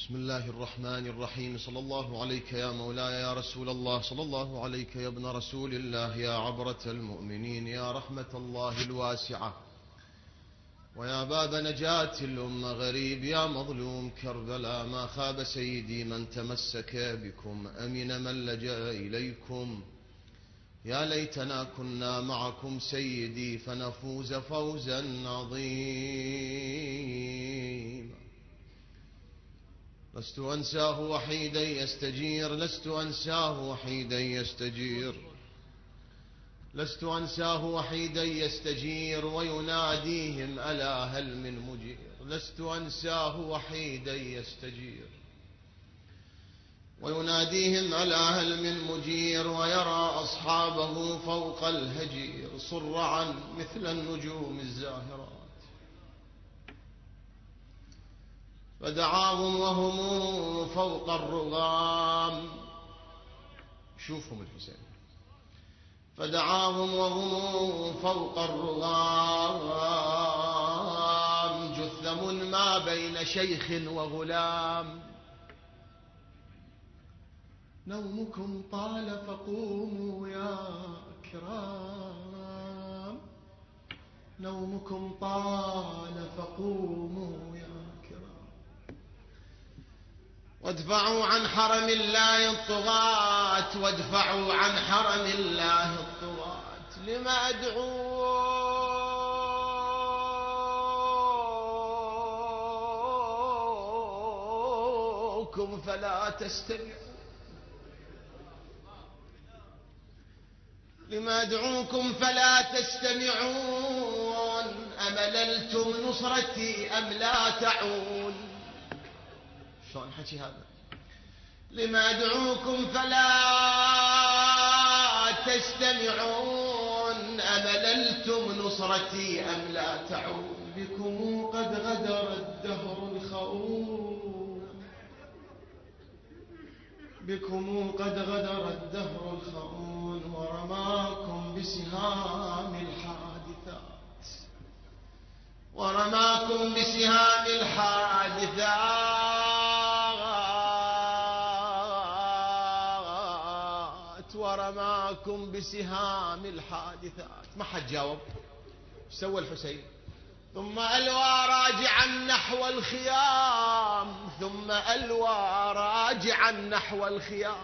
بسم الله الرحمن الرحيم. صلى الله عليك يا مولاي يا رسول الله، صلى الله عليك يا ابن رسول الله، يا عبرة المؤمنين، يا رحمة الله الواسعة، ويا باب نجاة الأمة غريب، يا مظلوم كربلاء. ما خاب سيدي من تمسك بكم، أمن من لجأ إليكم. يا ليتنا كنا معكم سيدي فنفوز فوزا عظيما. لست أنساه وحيدا يستجير، لست أنساه وحيدا يستجير، لست أنساه وحيدا يستجير، ويناديهم ألا هل من مجير. لست أنساه وحيدا يستجير، ويناديهم ألا هل من مجير، ويرى أصحابه فوق الهجير صرعا مثل النجوم الزاهرات. فدعاهم وهم فوق الرغام، شوفهم الحسين، فدعاهم وهم فوق الرغام، جثم ما بين شيخ وغلام. نومكم طال فقوموا يا كرام، نومكم طال فقوموا يا كرام. وادفعوا عن حرم الله الطغاة، وادفعوا عن حرم الله الطغاة. لما أدعوكم فلا تستمعون، لما أدعوكم فلا تستمعون. أمللتم نصرتي أم لا تعون. شلون حكي هذا؟ لما أدعوكم فلا تستمعون، أمللتم نصرتي أم لا تعون. بكم قد غدر الدهر الخؤون، بكم قد غدر الدهر الخؤون، ورماكم بسهام الحادثات، ورماكم بسهام الحادثات، ورماكم بسهام الحادثات. ما حد جاوب. ايش سوى الحسين؟ ثم ألوى راجعا نحو الخيام، ثم ألوى راجعا نحو الخيام،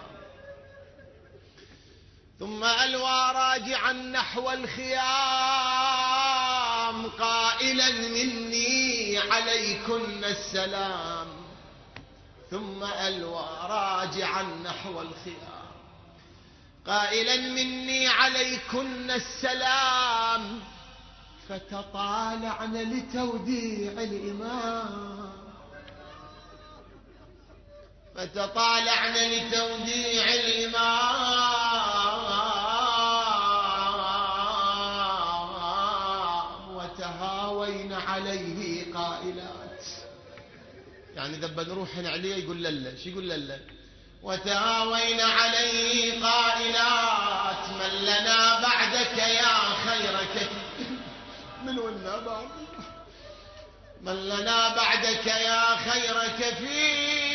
ثم ألوى راجعا نحو الخيام، قائلا مني عليكن السلام. ثم ألوى راجعا نحو الخيام، قائلا مني عليكن السلام. فتطالعن لتوديع الإمام، فتطالعن لتوديع الإمام، وتهاوين عليه قائلات. يعني ذبا نروح عليه يقول لله، شو يقول لله؟ وتهاوين عليه قائلات. من لنا بعدك يا خير كثير، من لنا بعد، من لنا بعدك يا خير كفيل.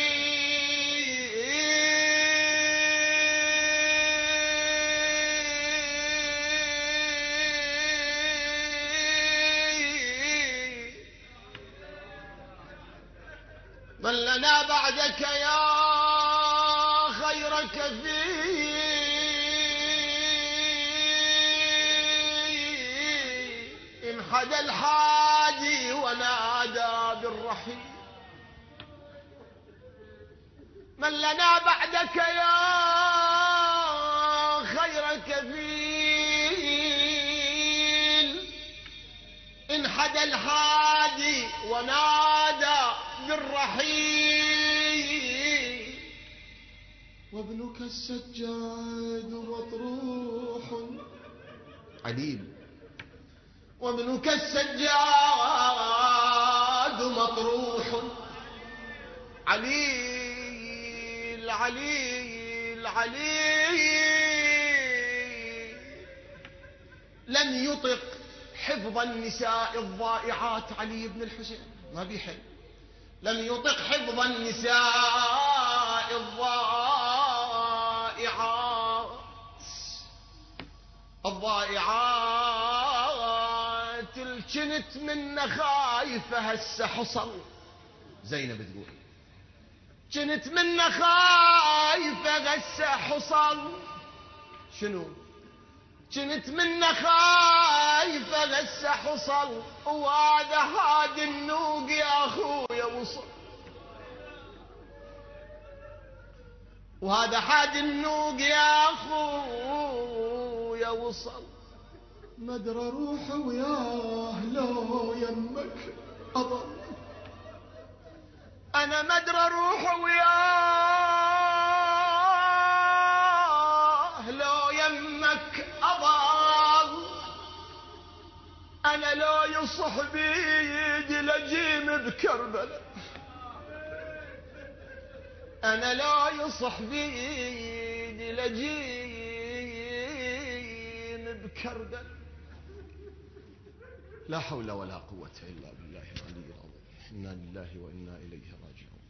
من لنا بعدك يا خير كفيل. انحدى الحادي ونادى بالرحيل. من لنا بعدك يا خير كفيل. انحدى الحادي ونادى بالرحيل. وابنك السجاد مطروح عديد، وابنك السجاد مطروح عليل عليل عليل. لم يطق حفظ النساء الضائعات علي بن الحسين، ما بيحل. لم يطق حفظ النساء الضائعات الجنت من خايفة هسه حصل. زينب تقول جنت من خايفة هسه حصل. شنو؟ جنت من خايفة هسه حصل، وهذا هادي النوق يا اخويا وصل، وهذا حادي النوق يا اخويا وصل. ما ادري اروح وياه لو يمك اضل، انا ما ادري اروح وياه لو يمك اضل، انا لو يصح بيدي لجيم بكربلاء، أنا لا يصح بيدي لجيم بكربلاء. لا حول ولا قوة إلا بالله العلي العظيم. إنا لله وإنا إليه راجعون.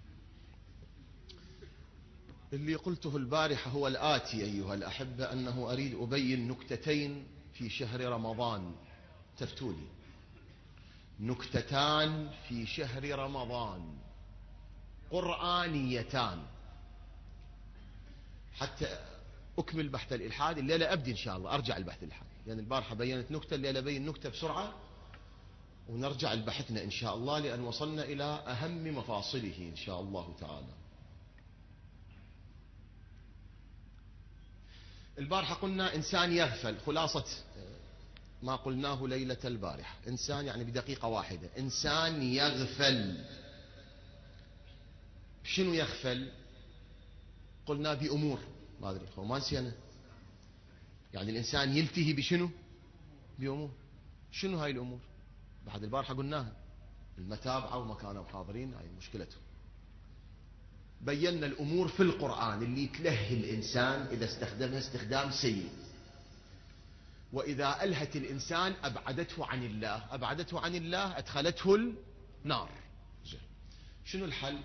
اللي قلته البارحة هو الآتي أيها الأحبة، أنه أريد أبين نكتتين في شهر رمضان. تفتولي نكتتان في شهر رمضان قرآنيتان حتى أكمل بحث الإلحاد. الليلة أبدي إن شاء الله أرجع البحث الإلحاد، لأن البارحة بينت نكتة، الليلة بين نكتة بسرعة ونرجع لبحثنا إن شاء الله، لأن وصلنا إلى أهم مفاصله إن شاء الله تعالى. البارحة قلنا إنسان يغفل، خلاصة ما قلناه ليلة البارحة، إنسان يعني بدقيقة واحدة، إنسان يغفل. شنو يغفل؟ قلنا بأمور، ما أدري ما نسينا، يعني الإنسان يلتهي بشنو؟ بأمور. شنو هاي الأمور؟ بعد البارحة قلناها، المتابعة وما كانوا حاضرين هاي مشكلته. بينا الأمور في القرآن اللي تلهي الإنسان إذا استخدمها استخدام سيء، وإذا ألهت الإنسان أبعدته عن الله، أبعدته عن الله أدخلته النار. شنو الحل؟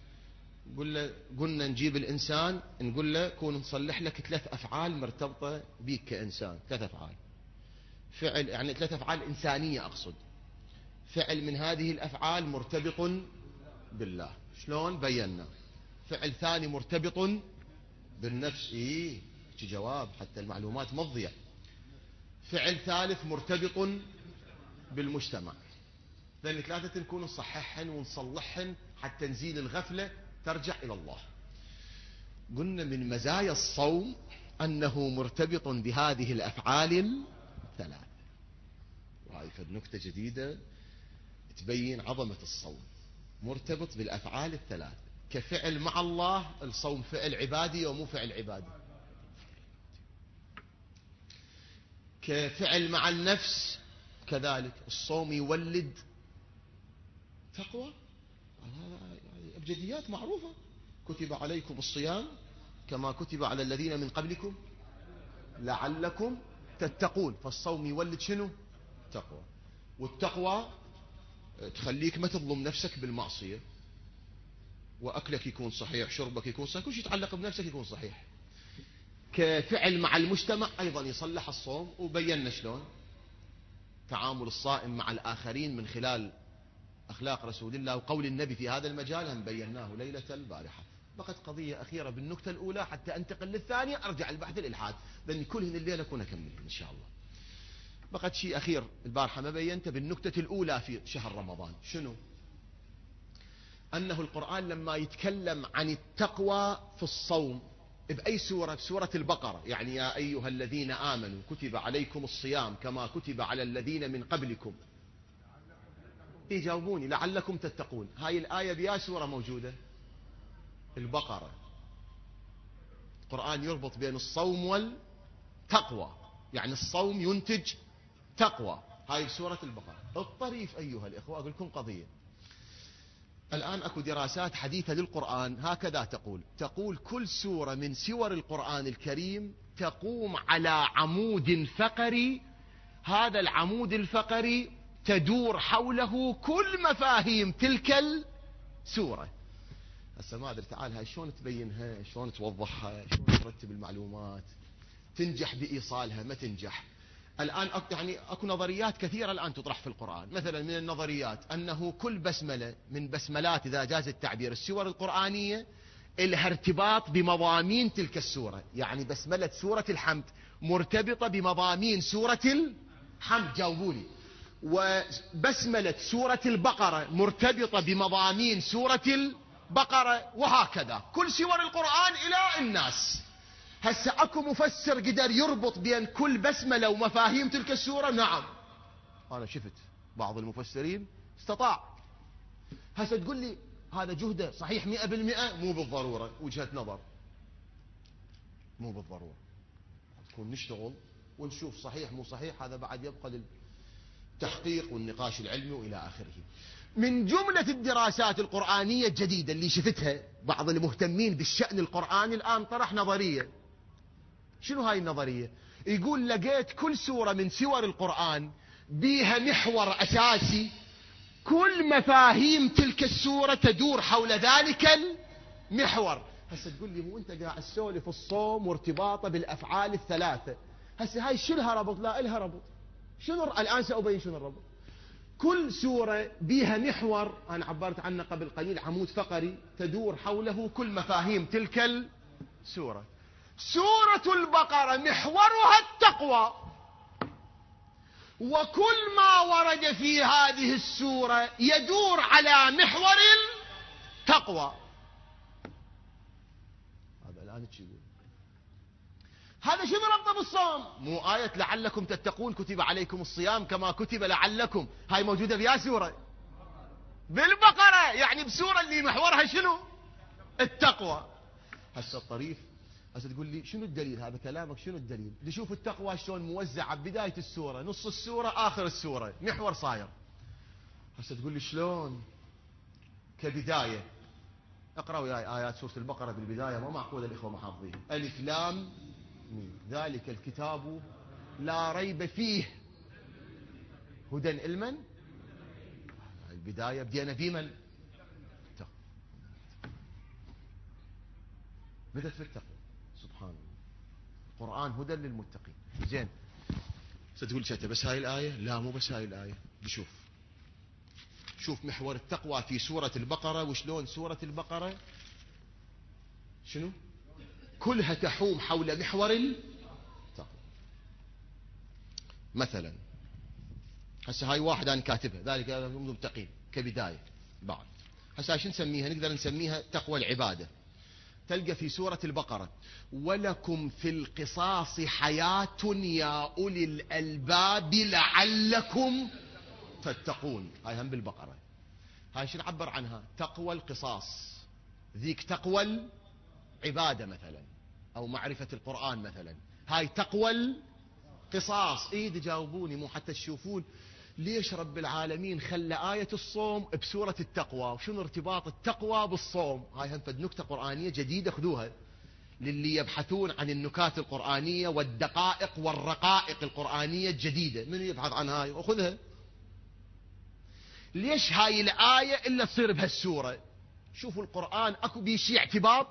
قلنا نجيب الإنسان نقول له كون نصلح لك 3 أفعال مرتبطة بيك كإنسان، 3 أفعال فعل، يعني 3 أفعال إنسانية أقصد، فعل من هذه الأفعال مرتبط بالله. شلون؟ بينا. فعل ثاني مرتبط بالنفس، إيه جواب حتى المعلومات ما تضيع. فعل ثالث مرتبط بالمجتمع. لأن 3 نكون نصححهن ونصلحهن حتى نزيل الغفلة ترجع إلى الله. قلنا من مزايا الصوم أنه مرتبط بهذه الأفعال 3، وهذه نكتة جديدة تبين عظمة الصوم. مرتبط بالأفعال 3، كفعل مع الله. الصوم فعل عبادي ومو فعل عبادي. كفعل مع النفس كذلك، الصوم يولد تقوى، أبجديات معروفة. كتب عليكم الصيام كما كتب على الذين من قبلكم لعلكم تتقون. فالصوم يولد شنو؟ تقوى. والتقوى تخليك ما تظلم نفسك بالمعصية، وأكلك يكون صحيح، شربك يكون صحيح، كل شيء يتعلق بنفسك يكون صحيح. كفعل مع المجتمع أيضا يصلح الصوم، وبينا شلون تعامل الصائم مع الآخرين من خلال أخلاق رسول الله وقول النبي في هذا المجال، هم بيناه ليلة البارحة. بقت قضية أخيرة بالنكتة الأولى حتى أنتقل للثانية أرجع البحث الإلحاد، لأن كلهن الليلة أكون أكمل إن شاء الله. بقت شيء أخير البارحة ما بينته بالنكتة الأولى في شهر رمضان. شنو؟ أنه القرآن لما يتكلم عن التقوى في الصوم بأي سورة؟ بسورة البقرة، يعني يا أيها الذين آمنوا كتب عليكم الصيام كما كتب على الذين من قبلكم. يجاوبوني لعلكم تتقون. هاي الآية بيا سورة موجودة؟ البقرة. القرآن يربط بين الصوم والتقوى، يعني الصوم ينتج تقوى. هاي سورة البقرة. الطريف أيها الإخوة أقول لكم قضية. الآن أكو دراسات حديثة للقرآن هكذا تقول كل سورة من سور القرآن الكريم تقوم على عمود فقري، هذا العمود الفقري تدور حوله كل مفاهيم تلك سورة. هسه ما أدري تعال هاي شلون تبينها، شلون توضحها، شلون ترتب المعلومات، تنجح بإيصالها ما تنجح. الآن يعني أكو نظريات كثيرة الآن تطرح في القرآن. مثلا من النظريات أنه كل بسملة من بسملات، إذا جاز التعبير، السور القرآنية لها ارتباط بمضامين تلك السورة. يعني بسملة سورة الحمد مرتبطة بمضامين سورة الحمد، جاوبولي. وبسملة سورة البقرة مرتبطة بمضامين سورة البقرة، وهكذا كل سور القرآن إلى الناس. هسه اكو مفسر قدر يربط بين كل بسملة ومفاهيم تلك السورة؟ نعم، انا شفت بعض المفسرين استطاع. هسه تقول لي هذا جهده صحيح 100%؟ مو بالضرورة، وجهة نظر، مو بالضرورة. تكون نشتغل ونشوف صحيح مو صحيح، هذا بعد يبقى للتحقيق والنقاش العلمي والى اخره. من جملة الدراسات القرآنية الجديدة اللي شفتها بعض المهتمين بالشأن القرآني الآن طرح نظرية. شنو هاي النظرية؟ يقول لقيت كل سورة من سور القرآن بيها محور أساسي، كل مفاهيم تلك السورة تدور حول ذلك المحور. هسه تقول لي مو انت قاعد تسولف الصوم وارتباطه بالأفعال الثلاثة، هسه هاي شلها ربط؟ لا إلها ربط. شنو الآن سأبين شنو الربط. كل سورة بيها محور، أنا عبرت عنه قبل قليل، عمود فقري تدور حوله كل مفاهيم تلك السورة. سورة البقرة محورها التقوى، وكل ما ورد في هذه السورة يدور على محور التقوى. هذا الآن يقول هذا شنو ربطه بالصوم؟ مو آية لعلكم تتقون كتب عليكم الصيام كما كتب لعلكم، هاي موجودة بيا سورة بالبقرة، يعني بسورة اللي محورها شنو؟ التقوى. هسه الطريف هسه تقول لي شنو الدليل؟ هذا كلامك شنو الدليل؟ نشوف التقوى شلون موزعة بداية السورة، نص السورة، آخر السورة، محور صاير. هسه تقول لي شلون؟ كبداية اقرأوا وياي آيات سورة البقرة بالبداية، ما معقول الإخوة ما حافظين. ألف لام ميم ذلك الكتاب لا ريب فيه هدى لمن؟ البداية بدينا بمن؟ بدأت في التقوى. سبحان الله، القرآن هدى للمتقين. زين، ستقول شتى بس هاي الآية؟ لا مو بس هاي الآية. بشوف شوف محور التقوى في سورة البقرة، وشلون سورة البقرة شنو كلها تحوم حول محور التقوى. مثلا هسه هاي واحد أنا كاتبها، ذلك المتقين كبداية. بعد هسه شو نسميها؟ نقدر نسميها تقوى العبادة. تلقى في سورة البقرة ولكم في القصاص حياة يا أولي الألباب لعلكم تتقون. هاي هم بالبقرة. هاي شو نعبر عنها؟ تقوى القصاص. ذيك تقوى العبادة مثلا، أو معرفة القرآن مثلا. هاي تقوى القصاص. إيه تجاوبوني مو حتى تشوفون ليش رب العالمين خلى آية الصوم بسورة التقوى، وشنو ارتباط التقوى بالصوم. هاي هم فد نكتة قرآنية جديدة، خذوها للي يبحثون عن النكات القرآنية والدقائق والرقائق القرآنية الجديدة. من يبحث عن هاي وخذها. ليش هاي الآية إلا تصير بهالسورة؟ شوفوا القرآن أكو بيشي اعتباط.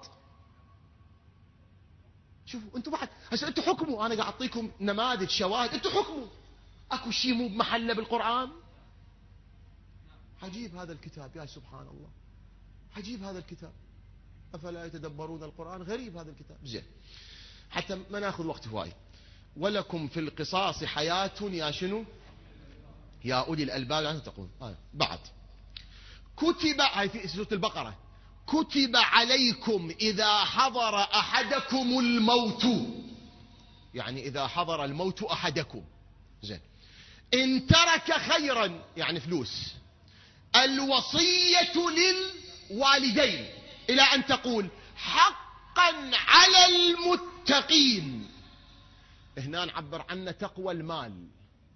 شوفوا انتم بعد هسه انتم حكموا، انا قاعد اعطيكم نماذج شواهد، انتم حكموا. اكو شيء مو بمحله بالقرآن؟ عجيب هذا الكتاب، يا سبحان الله، عجيب هذا الكتاب. افلا يتدبرون القرآن؟ غريب هذا الكتاب. زين، حتى ما ناخذ وقت هواي. ولكم في القصاص حياة يا شنو؟ يا أولي الألباب لعلكم تتقون. بعد كتب، هاي في سورة البقرة، كتب عليكم إذا حضر أحدكم الموت، يعني إذا حضر الموت أحدكم. زين، إن ترك خيرا يعني فلوس، الوصية للوالدين، إلى أن تقول حقا على المتقين. هنا نعبر عنه تقوى المال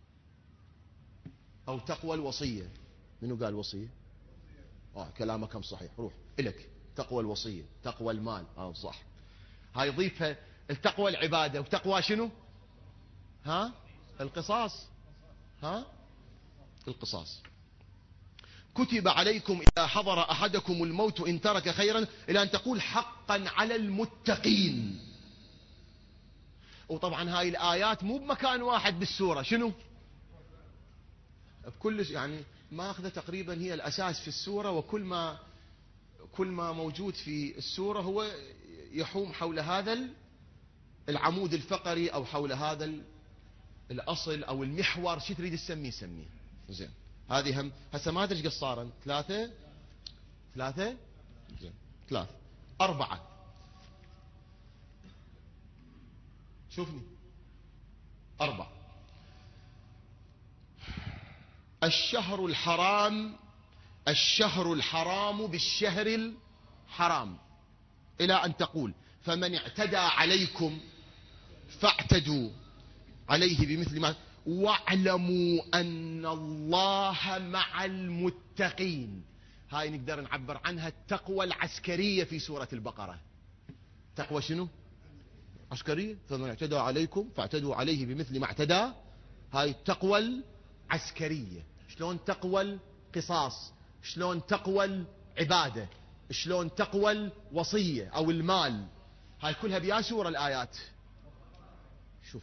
أو تقوى الوصية. منو قال وصية؟ كلامك هم صحيح، روح إلك. تقوى الوصية، تقوى المال، صح. هاي ضيفها التقوى العبادة، وتقوى شنو؟ القصاص. القصاص. كتب عليكم إذا حضر أحدكم الموت إن ترك خيرا، إلى أن تقول حقا على المتقين. وطبعا هاي الآيات مو بمكان واحد بالسورة، شنو بكل يعني ماخذة تقريبا هي الأساس في السورة، وكل ما موجود في السورة هو يحوم حول هذا العمود الفقري أو حول هذا الأصل أو المحور، شو تريد تسميه سميه. زين هذه هم هسه ما أدري ايش قصارا، ثلاثة زين 4. شوفني 4. الشهر الحرام بالشهر الحرام، إلى أن تقول فمن اعتدى عليكم فاعتدوا عليه بمثل ما، واعلموا أن الله مع المتقين. هاي نقدر نعبر عنها التقوى العسكرية في سورة البقرة. تقوى شنو عسكرية، فمن اعتدى عليكم فاعتدوا عليه بمثل ما اعتدى. هاي التقوى العسكرية. شلون تقوى القصاص، شلون تقوى العبادة، شلون تقوى الوصية أو المال. هاي كلها بيا سورة الآيات. شوف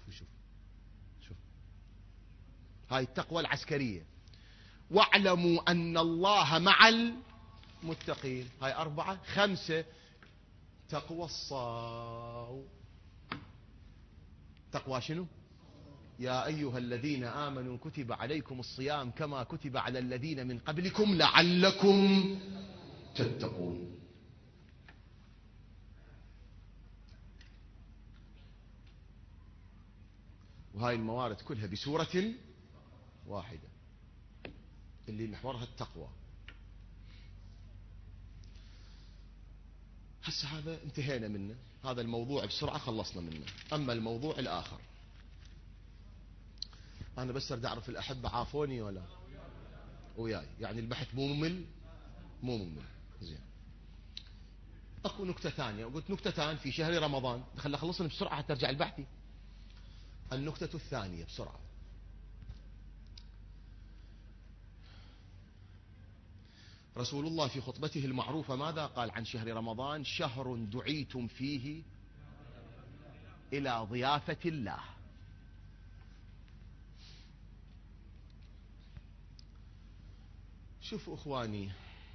هاي التقوى العسكرية. واعلموا أن الله مع المتقين. هاي 4. 5 تقوى الصاو. تقوى شنو؟ يا أيها الذين آمنوا كتب عليكم الصيام كما كتب على الذين من قبلكم لعلكم تتقون. وهاي الموارد كلها بسورة واحدة اللي محورها التقوى. هسه هذا انتهينا منه، هذا الموضوع بسرعة خلصنا منه. أما الموضوع الآخر، أنا بس أريد أعرف الأحبة عافوني ولا وياي، يعني البحث مو ممل. زين أكو نكتة ثانية، قلت نكتتان في شهر رمضان، خلنا خلصنا بسرعة حتى أرجع البحثي. النكتة الثانية بسرعة. رسول الله في خطبته المعروفة ماذا قال عن شهر رمضان؟ شهر دعيتم فيه إلى ضيافة الله. شوفوا إخواني،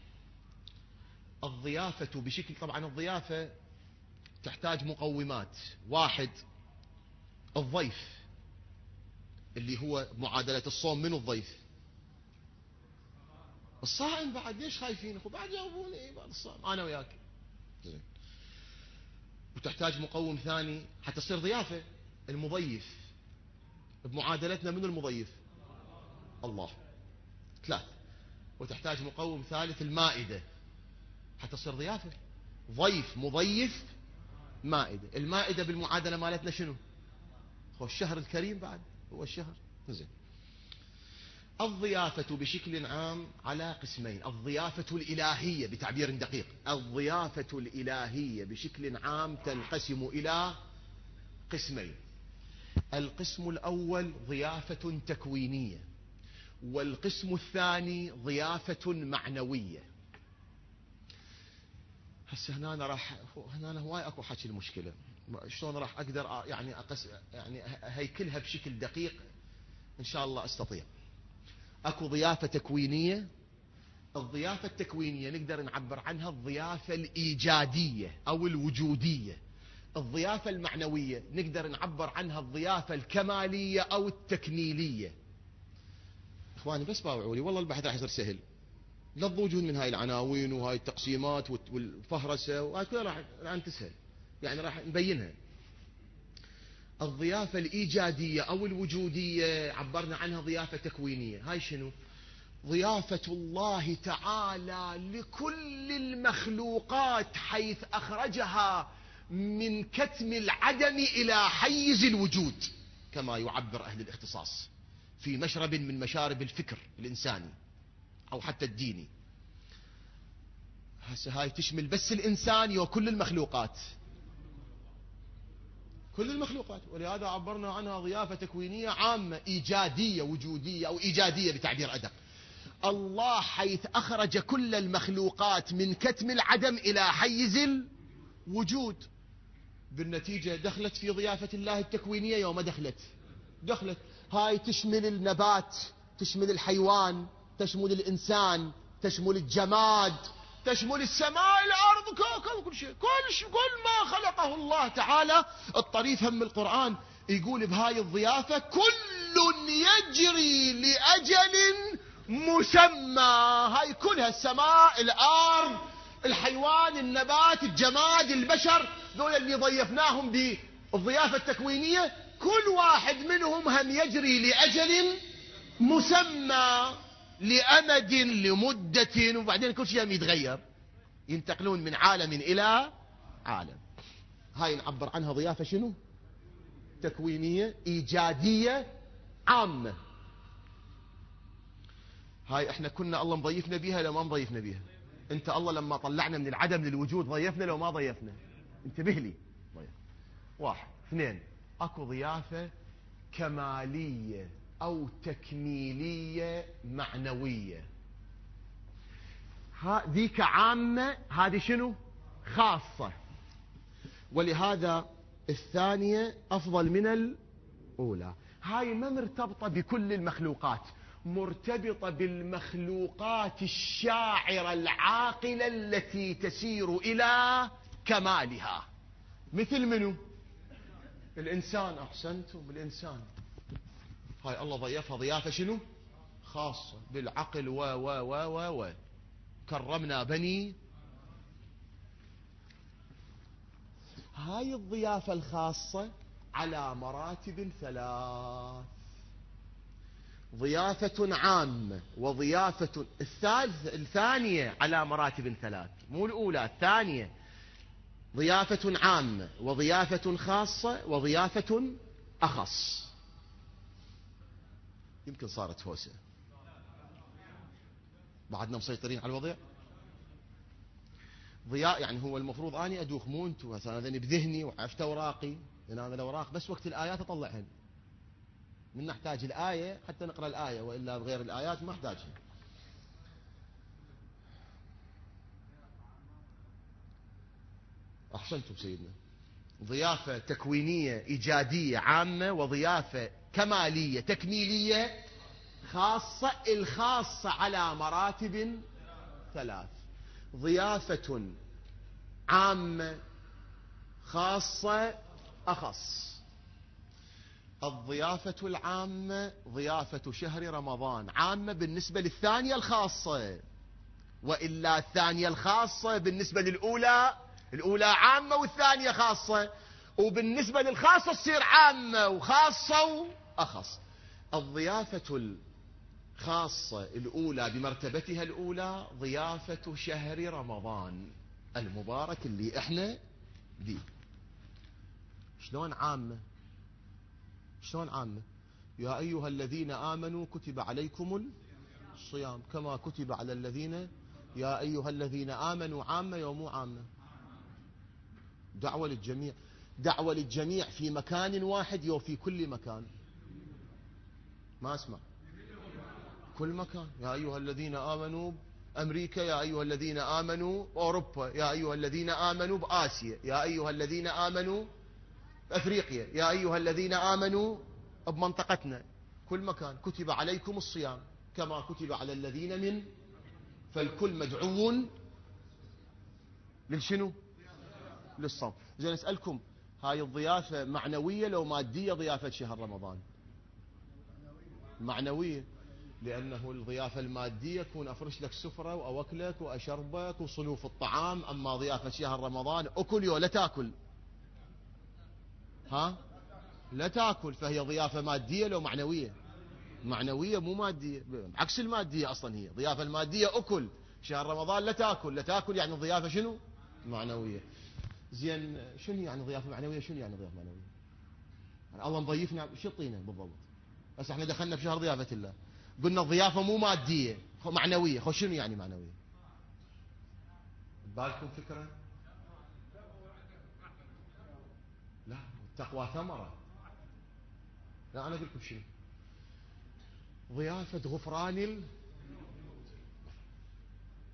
الضيافة بشكل، طبعا الضيافة تحتاج مقومات. 1 الضيف اللي هو معادلة الصوم. من الضيف؟ الصائم. بعد ليش خايفين اخو؟ بعد جاوبوني. بعد الصائم انا وياك. زين. وتحتاج مقوم ثاني حتى تصير ضيافة، المضيف. بمعادلتنا من المضيف؟ الله. 3. وتحتاج مقوم ثالث، المائدة، حتى تصير ضيافة. ضيف، مضيف، مائدة. المائدة بالمعادلة مالتنا شنو؟ هو الشهر الكريم، بعد هو الشهر. زين. الضيافة بشكل عام على قسمين. الضيافة الإلهية بتعبير دقيق، الضيافة الإلهية بشكل عام تنقسم إلى قسمين. القسم الأول ضيافة تكوينية، والقسم الثاني ضيافة معنوية. هسه هنا أنا هنا هواي أكو حكي المشكلة، شلون راح أقدر يعني يعني هيكلها بشكل دقيق؟ إن شاء الله أستطيع. أكو ضيافة تكوينية. الضيافة التكوينية نقدر نعبر عنها الضيافة الإيجادية أو الوجودية. الضيافة المعنوية نقدر نعبر عنها الضيافة الكمالية أو التكميلية. إخواني بس باوعوا لي، والله البحث راح يصير سهل. لا تضوجون من هاي العناوين وهاي التقسيمات والفهرسة، وهاي كلها راح تسهل، يعني راح نبينها. الضيافة الإيجادية أو الوجودية عبرنا عنها ضيافة تكوينية. هاي شنو؟ ضيافة الله تعالى لكل المخلوقات حيث أخرجها من كتم العدم إلى حيز الوجود، كما يعبر أهل الاختصاص في مشرب من مشارب الفكر الإنساني أو حتى الديني. هسه هاي تشمل بس الإنسان وكل المخلوقات، كل المخلوقات. ولهذا عبرنا عنها ضيافة تكوينية عامة إيجادية وجودية، أو إيجادية بتعبير أدق. الله حيث أخرج كل المخلوقات من كتم العدم إلى حيز الوجود، بالنتيجة دخلت في ضيافة الله التكوينية. يوم دخلت هاي تشمل النبات، تشمل الحيوان، تشمل الإنسان، تشمل الجماد، تشمل السماء، الأرض، كل شيء، كل ما خلقه الله تعالى. الطريف هم القرآن يقول بهاي الضيافة كل يجري لأجل مسمى. هاي كلها السماء، الأرض، الحيوان، النبات، الجماد، البشر، دول اللي ضيفناهم بالضيافة التكوينية، كل واحد منهم هم يجري لأجل مسمى، لأمد، لمدة، وبعدين كل شيء يتغير، ينتقلون من عالم إلى عالم. هاي نعبر عنها ضيافة شنو؟ تكوينية إيجادية عامة. هاي احنا كنا الله مضيفنا بيها لو ما مضيفنا بيها؟ انت الله لما طلعنا من العدم للوجود ضيفنا لو ما ضيفنا؟ انتبه لي. ضيف. واحد. اثنين، اكو ضيافة كمالية او تكميلية معنوية. ذيك عامة، هذه شنو؟ خاصة. ولهذا الثانية افضل من الاولى. هاي ما مرتبطة بكل المخلوقات، مرتبطة بالمخلوقات الشاعرة العاقلة التي تسير إلى كمالها. مثل منو؟ الإنسان. أحسنتم، الإنسان. هاي الله ضيفها ضيافة شنو؟ خاصة بالعقل و كرمنا بني. هاي الضيافة الخاصة على مراتب ثلاث: ضيافة عامة، وضيافة الثانية على مراتب ثلاث، مو الأولى، الثانية. ضيافة عامة، وضيافة خاصة، وضيافة أخص. يمكن صارت هوسة، بعدنا مسيطرين على الوضع. ضياء يعني هو المفروض أني أدوخ، مو أنتوا. أنا بذهني وعرفت أوراقي، لأن هذا الأوراق بس وقت الآيات أطلعهن. من نحتاج الآية حتى نقرأ الآية، وإلا بغير الآيات ما احتاجها. أحسنتم سيدنا. ضيافة تكوينية إيجادية عامة، وضيافة كمالية تكميلية خاصة. الخاصة على مراتب ثلاث: ضيافة عامة، خاصة، أخص. الضيافة العامة ضيافة شهر رمضان، عامة بالنسبة للثانية الخاصة، وإلا الثانية الخاصة بالنسبة للأولى، الأولى عامة والثانية خاصة، وبالنسبة للخاصة تصير عامة وخاصة وأخص. الضيافة الخاصة الأولى بمرتبتها الأولى ضيافة شهر رمضان المبارك اللي احنا دي. شلون عامة؟ شلون عامة؟ يا أيها الذين آمنوا كتب عليكم الصيام كما كتب على الذين. يا أيها الذين آمنوا عامة يوم عامة؟ دعوة للجميع، دعوة للجميع في مكان واحد يو في كل مكان؟ ما أسمع. كل مكان. يا أيها الذين آمنوا أمريكا، يا أيها الذين آمنوا أوروبا، يا أيها الذين آمنوا بآسيا، يا أيها الذين آمنوا أفريقيا، يا أيها الذين آمنوا بمنطقتنا. كل مكان. كتب عليكم الصيام كما كتب على الذين من. فالكل مدعو للشنو؟ للصوم. زين أسألكم، هاي الضيافة معنوية لو مادية؟ ضيافة شهر رمضان معنوية، لأنه الضيافة المادية يكون أفرش لك سفرة وأوكلك وأشربك وصنوف الطعام. أما ضيافة شهر رمضان أكل يو لا تأكل. ها؟ لا تأكل. فهي ضيافة مادية لو معنوية؟ معنوية مو مادية، عكس المادية أصلا. هي ضيافة المادية أكل، شهر رمضان لا تأكل. لا تأكل يعني ضيافة شنو؟ معنوية. زين شنو يعني ضيافة معنوية؟ شنو يعني ضيافة معنوية؟ يعني الله مضيفنا شو يعطينا بالضبط؟ بس احنا دخلنا في شهر ضيافة الله، قلنا الضيافة مو مادية معنوية. خو شنو يعني معنوية؟ بالكم فكرة؟ لا، التقوى ثمرة. لا أنا أقول لكم شنو. ضيافة غفران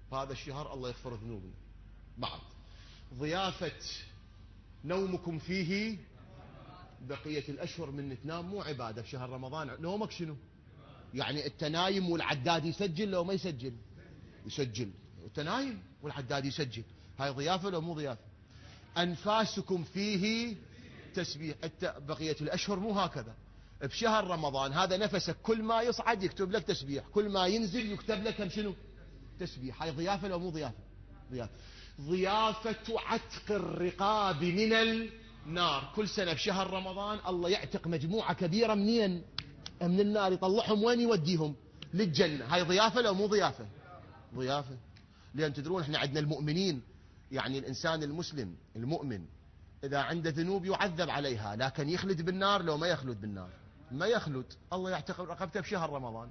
هذا الشهر الله يغفر ذنوبنا. بعد ضيافة نومكم فيه بقية الأشهر من تنام مو عبادة. في شهر رمضان نومك شنو؟ يعني أنت نايم والعداد يسجل لو ما يسجل؟ يسجل. أنت نايم والعداد يسجل، هاي ضيافة لو مو ضيافة؟ أنفاسكم فيه تسبيح. أنت بقية الأشهر مو هكذا. بشهر رمضان هذا نفسك كل ما يصعد يكتب لك تسبيح، كل ما ينزل يكتب لك هم شنو؟ تسبيح. هاي ضيافة لو مو ضيافة؟ ضيافة. ضيافة عتق الرقاب من النار. كل سنة بشهر رمضان الله يعتق مجموعة كبيرة منين؟ من النار، يطلعهم وين؟ يوديهم للجنة. هاي ضيافة لو مو ضيافة؟ ضيافة. لأن تدرون احنا عندنا المؤمنين، يعني الإنسان المسلم المؤمن إذا عنده ذنوب يعذب عليها، لكن يخلد بالنار لو ما يخلد بالنار؟ ما يخلد. الله يعتق رقبته بشهر رمضان،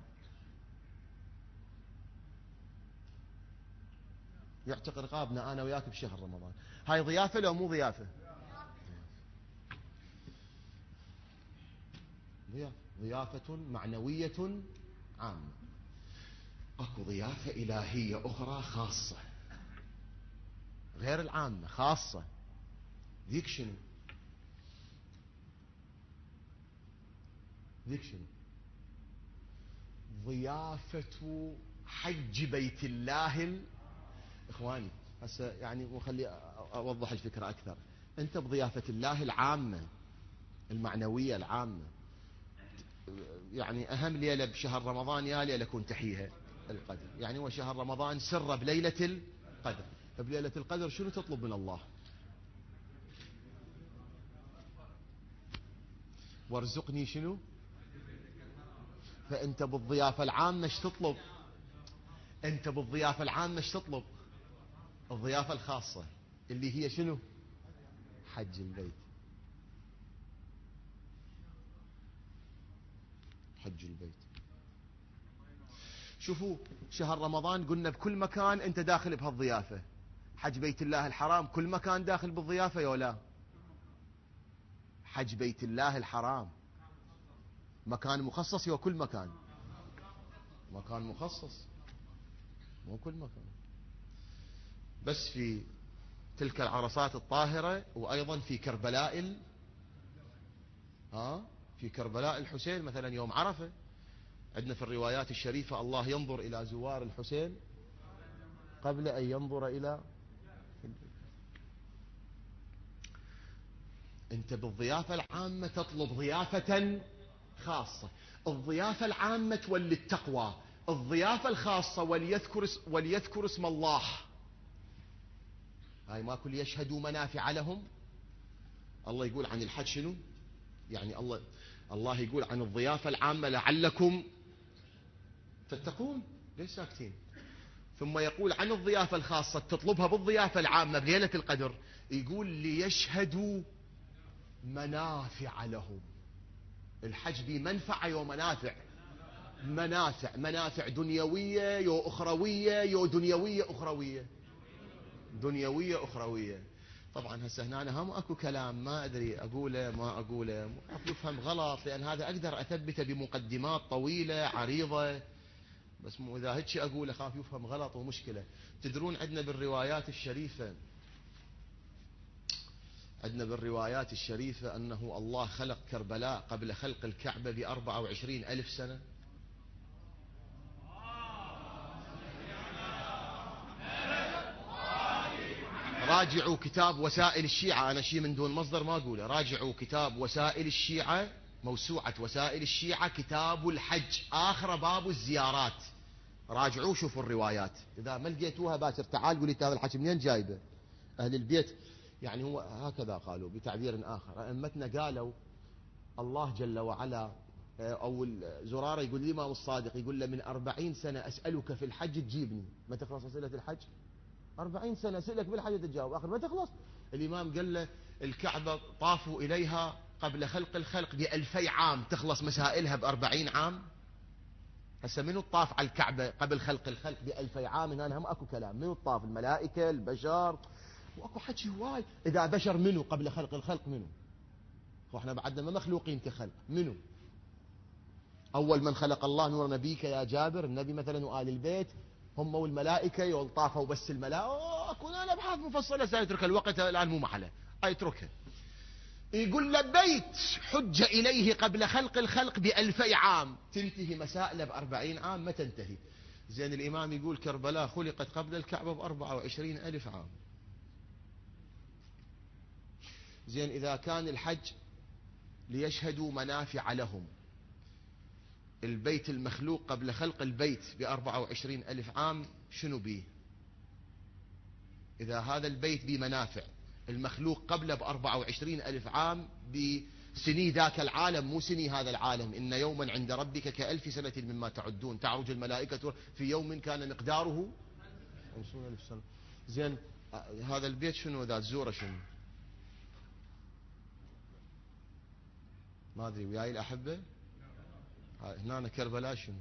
يعتق رقابنا أنا وياك بشهر رمضان. هاي ضيافة لو مو ضيافة؟ ضيافة معنوية عامة. اكو ضيافة إلهية أخرى خاصة غير العامة، خاصة. ذيك شنو؟ ذيك شنو؟ ضيافة حج بيت الله إخواني هسه يعني وخلي أوضح الفكرة أكثر. أنت بضيافة الله العامة المعنوية العامة، يعني أهم ليلة بشهر رمضان يا ليلة كون تحيها القدر. يعني هو شهر رمضان سر بليلة القدر. بليلة القدر شنو تطلب من الله؟ وارزقني شنو؟ فأنت بالضيافة العامة ايش تطلب؟ أنت بالضيافة العامة ايش تطلب؟ الضيافة الخاصة اللي هي شنو؟ حج البيت. حج البيت. شوفوا شهر رمضان قلنا بكل مكان أنت داخل بهالضيافة. حج بيت الله الحرام كل مكان داخل بالضيافة يا لا؟ حج بيت الله الحرام مكان مخصص يا كل مكان؟ مكان مخصص، مو كل مكان. بس في تلك العرصات الطاهرة، وأيضا في كربلاء في كربلاء الحسين مثلا يوم عرفة عندنا في الروايات الشريفة الله ينظر إلى زوار الحسين قبل أن ينظر إلى. أنت بالضيافة العامة تطلب ضيافة خاصة. الضيافة العامة تولي التقوى، الضيافة الخاصة وليذكر اسم الله. هاي ما كل يشهدوا منافع لهم. الله يقول عن الحج شنو؟ يعني الله يقول عن الضيافة العامة لعلكم تتقون. ليش ساكتين؟ ثم يقول عن الضيافة الخاصة تطلبها بالضيافة العامة بليلة القدر، يقول ليشهدوا منافع لهم. الحج بي منفعة ومنافع. منافع دنيوية يو أخروية، يو دنيوية أخروية. دنيوية أخروية. طبعا هسه هنا أنا هم أكو كلام ما أدري أقوله ما أقوله يفهم غلط، لأن هذا أقدر أثبته بمقدمات طويلة عريضة، بس مو إذا هيك أقوله خاف يفهم غلط ومشكلة. تدرون عندنا بالروايات الشريفة أنه الله خلق كربلاء قبل خلق الكعبة ب24,000 سنة. راجعوا كتاب وسائل الشيعة، أنا شيء من دون مصدر ما أقوله. راجعوا كتاب وسائل الشيعة، موسوعة وسائل الشيعة، كتاب الحج آخر باب الزيارات. راجعوا شوفوا الروايات، إذا ما لقيتوها باكر تعال قولي كتاب الحج منين جايبه؟ أهل البيت يعني هو هكذا قالوا بتعبير آخر. أئمتنا قالوا الله جل وعلا، أو زرارة يقول لي الإمام الصادق يقول له من 40 سنة أسألك في الحج تجيبني، ما تخلص أسئلة الحج؟ 40 سنة أسألك في الحج تجاوب، آخر ما تخلص. الإمام قال له الكعبة طافوا إليها قبل خلق الخلق ب2000 عام، تخلص مسائلها ب40 عام؟ هسه منو الطاف على الكعبة قبل خلق الخلق ب2000 عام؟ هنا هم أكو كلام، منو الطاف؟ الملائكة، البشر، واكو حكي هواي. إذا بشر منو قبل خلق الخلق؟ منو؟ واحنا بعدنا ما مخلوقين كخلق. منو أول من خلق الله؟ نور نبيك يا جابر، النبي مثلا وآل البيت. هم والملائكة يلطافوا بس الملائكة. أكون أنا أبحاث مفصلة سأترك الوقت الآن مو محله أتركها. يقول لبيت حج إليه قبل خلق الخلق ب2000 عام، تنتهي مسائله ب40 عام ما تنتهي. زين الإمام يقول كربلاء خلقت قبل الكعبة ب24,000 عام. زين إذا كان الحج ليشهدوا منافع لهم، البيت المخلوق قبل خلق البيت ب24,000 عام شنو بيه؟ إذا هذا البيت بمنافع، المخلوق قبله ب24,000 عام بسني ذاك العالم مو سني هذا العالم. إن يوما عند ربك ك1000 سنة مما تعدون. تعرج الملائكة في يوم كان مقداره 50,000 سنة. زين هذا البيت شنو ذا تزوره شنو؟ ما أدري وياي الأحبة هنا كربلاء شنو؟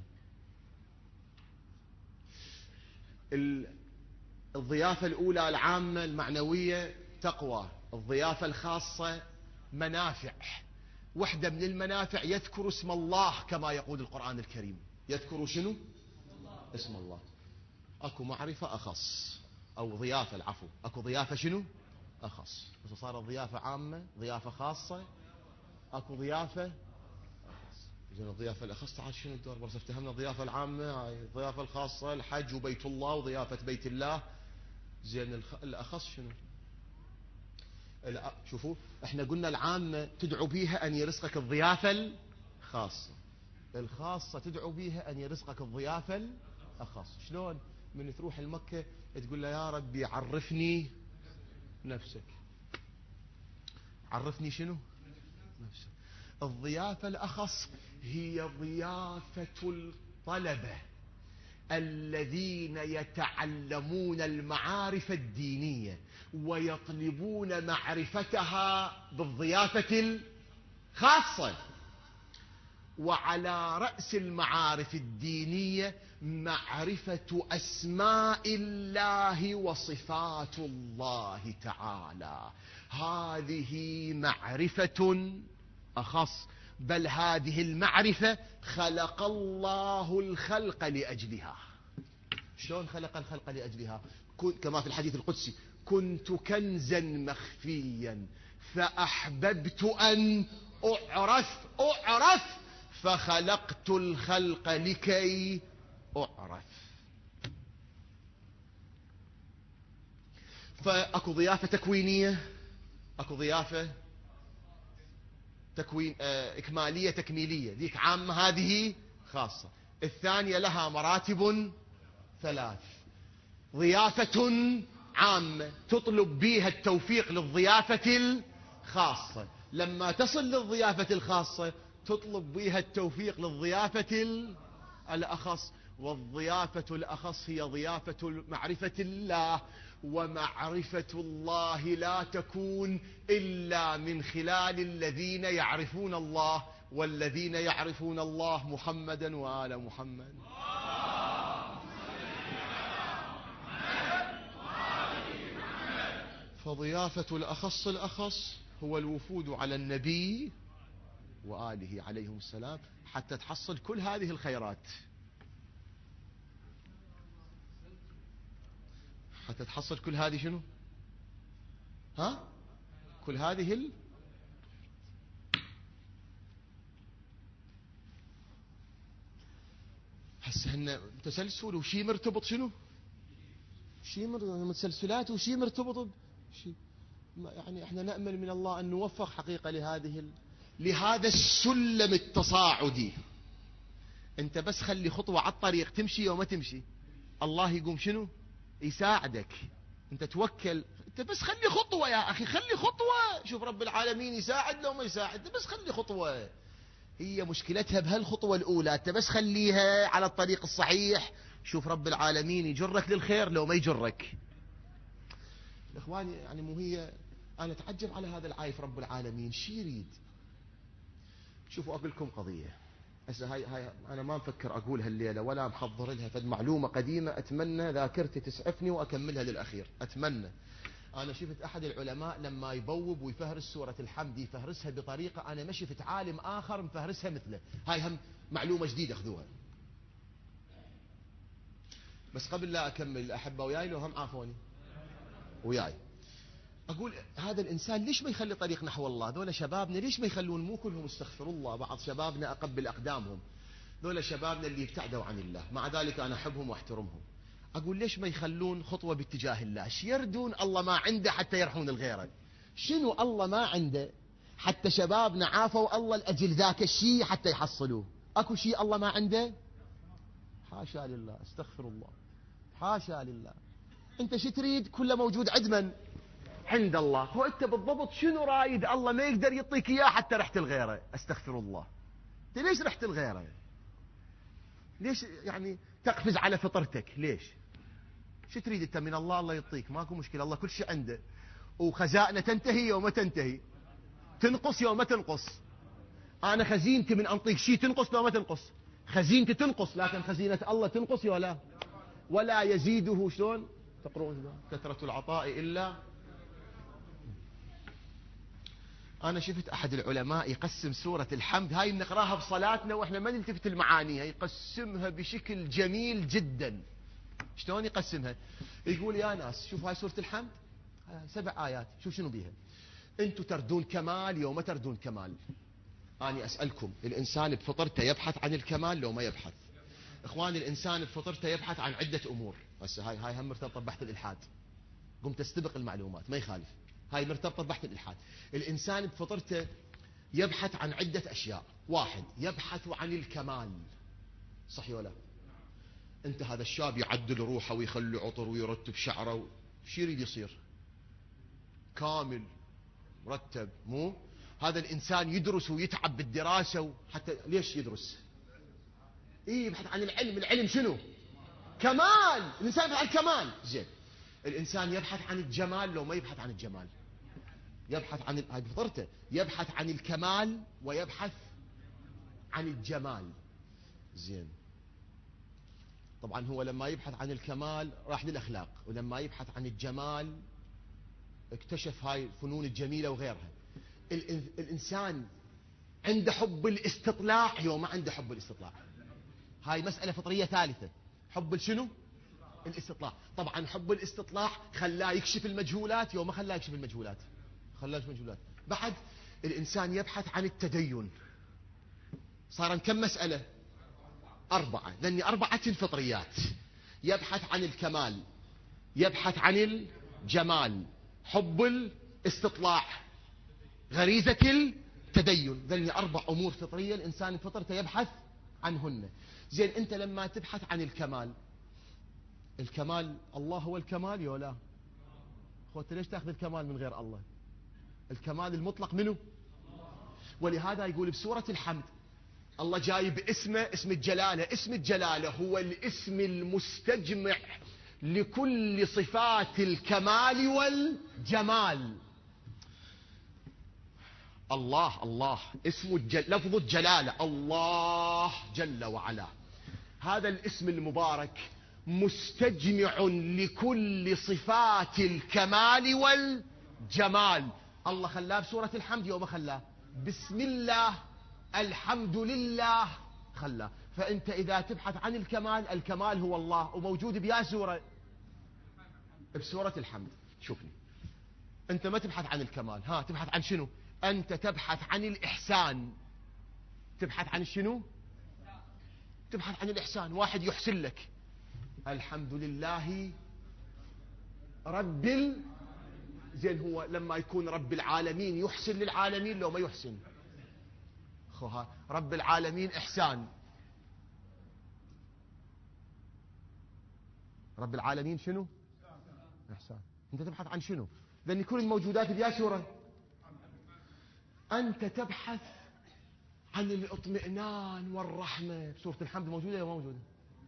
الضيافة الأولى العامة المعنوية تقوى، الضيافة الخاصة منافع. واحدة من المنافع يذكر اسم الله كما يقول القرآن الكريم. يذكر شنو؟ اسم الله. أكو معرفة أخص أو ضيافة، العفو، أكو ضيافة شنو؟ أخص. بس صارت ضيافة عامة، ضيافة خاصة، أكو ضيافة أخص. زين الضيافة الأخص تعال شنو الدور؟ بس افتهمنا الضيافة العامة، هاي الضيافة الخاصة الحج وبيت الله وضيافة بيت الله. زين الأخص شنو؟ شوفوا احنا قلنا العامة تدعو بيها أن يرزقك الضيافة الخاصة، الخاصة تدعو بيها أن يرزقك الضيافة الأخص. شلون؟ من تروح المكة تقول له يا ربي عرفني نفسك. عرفني شنو؟ نفسك. الضيافة الأخص هي ضيافة الطلبة الذين يتعلمون المعارف الدينية ويطلبون معرفتها بالضيافة الخاصة. وعلى رأس المعارف الدينية معرفة أسماء الله وصفات الله تعالى. هذه معرفة أخص، بل هذه المعرفة خلق الله الخلق لأجلها. شلون خلق الخلق لأجلها؟ كما في الحديث القدسي: كنت كنزا مخفيا فأحببت أن أعرف فخلقت الخلق لكي أعرف. فأكو ضيافة تكوينية، أكو ضيافة تكوين إكمالية تكميلية، ذيك عامة هذه خاصة. الثانية لها مراتب 3. ضيافة عامة تطلب بها التوفيق للضيافة الخاصة، لما تصل للضيافة الخاصة تطلب بها التوفيق للضيافة الأخص. والضيافة الأخص هي ضيافة معرفة الله، ومعرفة الله لا تكون إلا من خلال الذين يعرفون الله، والذين يعرفون الله محمدا وآل محمد. فضيافة الأخص هو الوفود على النبي وآله عليهم السلام حتى تحصل كل هذه الخيرات، حتى تحصل كل هذه شنو؟ كل هذه هسه هن تسلسل وشي مرتبط شنو؟ شي متسلسلات وشي مرتبط بشي. يعني احنا نأمل من الله أن نوفق حقيقة لهذا السلم التصاعدي. انت بس خلي خطوة على الطريق تمشي وما تمشي، الله يقوم شنو؟ يساعدك. انت توكل، انت بس خلي خطوة يا اخي، خلي خطوة. شوف رب العالمين يساعد لو ما يساعد، انت بس خلي خطوة. هي مشكلتها بهالخطوة الأولى، انت بس خليها على الطريق الصحيح. شوف رب العالمين يجرك للخير لو ما يجرك. اخواني يعني مو هي، انا اتعجب على هذا العايف رب العالمين شي يريد. شوفوا اقول لكم قضية هسه، هاي انا ما مفكر اقولها الليلة ولا محضر لها، فد معلومة قديمة اتمنى ذاكرتي تسعفني واكملها للاخير. اتمنى. انا شفت احد العلماء لما يبوب ويفهرس سورة الحمد يفهرسها بطريقة انا ما شفت عالم اخر مفهرسها مثله. هاي هم معلومة جديدة اخذوها. بس قبل لا أكمل، الأحبة وياي لو هم عافوني وياي، أقول هذا الإنسان ليش ما يخلي طريق نحو الله؟ ذولا شبابنا ليش ما يخلون؟ مو كلهم استغفر الله، بعض شبابنا أقبل أقدامهم، ذولا شبابنا اللي ابتعدوا عن الله، مع ذلك أنا أحبهم وأحترمهم. أقول ليش ما يخلون خطوة باتجاه الله؟ يردون الله ما عنده حتى يرحمون الغيرة. شنو الله ما عنده حتى شبابنا عافوا الله لأجل ذاك الشيء حتى يحصلوه؟ أكو شيء الله ما عنده؟ حاشا لله، استغفر الله، حاشا لله. أنت شو تريد؟ كله موجود عند من؟ عند الله. وأنت بالضبط شنو رايد الله ما يقدر يعطيك إياه حتى رحت الغيرة؟ استغفر الله. أنت ليش رحت الغيرة؟ ليش يعني تقفز على فطرتك؟ ليش؟ شو تريد أنت من الله؟ الله يعطيك، ماكو مشكلة، الله كل شيء عنده، وخزائنه تنتهي يوم تنتهي، تنقص يوم تنقص. أنا خزينتي من أنطيك شيء تنقص لو ما تنقص، خزينتي تنقص، لكن خزينة الله تنقص ولا ولا يزيده. شلون تقرؤون؟ كثرة العطاء إلا. أنا شفت أحد العلماء يقسم سورة الحمد، هاي بنقراها بصلاتنا وإحنا ما نلتفت المعانيها، يقسمها بشكل جميل جدا. شلون يقسمها؟ يقول يا ناس شوف هاي سورة الحمد 7 آيات، شوف شنو بيها. أنتم تردون كمال يوم تردون كمال. أنا أسألكم، الإنسان بفطرته يبحث عن الكمال لو ما يبحث؟ إخواني الإنسان بفطرته يبحث عن عدة أمور. هسه هاي هم مرتبطة ببحث الإلحاد، قمت تستبق المعلومات ما يخالف، هاي مرتبطة ببحث الإلحاد. الإنسان بفطرته يبحث عن عدة أشياء. 1 يبحث عن الكمال، صح ولا؟ أنت هذا الشاب يعدل روحه ويخلي عطر ويرتب شعره، شو يريد يصير؟ كامل مرتب. مو هذا الإنسان يدرس ويتعب بالدراسة، حتى ليش يدرس؟ يبحث عن العلم. العلم شنو؟ كمال. الإنسان يبحث عن الكمال. زين، الإنسان يبحث عن الجمال لو ما يبحث عن الجمال؟ يبحث عن هاي بفطرته، يبحث عن الكمال ويبحث عن الجمال. زين، طبعا هو لما يبحث عن الكمال راح للأخلاق، ولما يبحث عن الجمال اكتشف هاي الفنون الجميلة وغيرها. الإنسان عنده حب الاستطلاع يوم ما عنده حب الاستطلاع. هاي مسألة فطرية ثالثة. حب شنو؟ الاستطلاع. طبعا حب الاستطلاع خلاه يكشف المجهولات يوم ما خلاه يكشف المجهولات، خلاه يكشف المجهولات. بعد الإنسان يبحث عن التدين. صار كم مسألة؟ 4، لأن 4 فطريات. يبحث عن الكمال، يبحث عن الجمال، حب الاستطلاع، غريزة التدين. ذلني 4 أمور فطرية الإنسان فطرته يبحث عنهن. زين، أنت لما تبحث عن الكمال، الكمال الله هو الكمال يا لا؟ أخوتي ليش تأخذ الكمال من غير الله؟ الكمال المطلق منه. ولهذا يقول بسورة الحمد الله جايب اسمه، اسم الجلالة. اسم الجلالة هو الاسم المستجمع لكل صفات الكمال والجمال. الله، الله اسم لفظ الجلالة، الله جل وعلا. هذا الاسم المبارك مستجمع لكل صفات الكمال والجمال. الله خلاه بسورة الحمد يوم خلاه بسم الله الحمد لله خلاه. فأنت إذا تبحث عن الكمال، الكمال هو الله، وموجود بيا سورة، بسورة الحمد. شوفني، أنت ما تبحث عن الكمال، ها تبحث عن شنو؟ أنت تبحث عن الإحسان. تبحث عن شنو؟ تبحث عن الإحسان. واحد يحسن لك، الحمد لله رب زين، هو لما يكون رب العالمين يحسن للعالمين لو ما يحسن؟ خوها رب العالمين إحسان. رب العالمين شنو؟ إحسان. أنت تبحث عن شنو؟ لأن كل الموجودات بيا سورة. أنت تبحث عن الاطمئنان والرحمة. بسورة الحمد موجودة ولا موجودة؟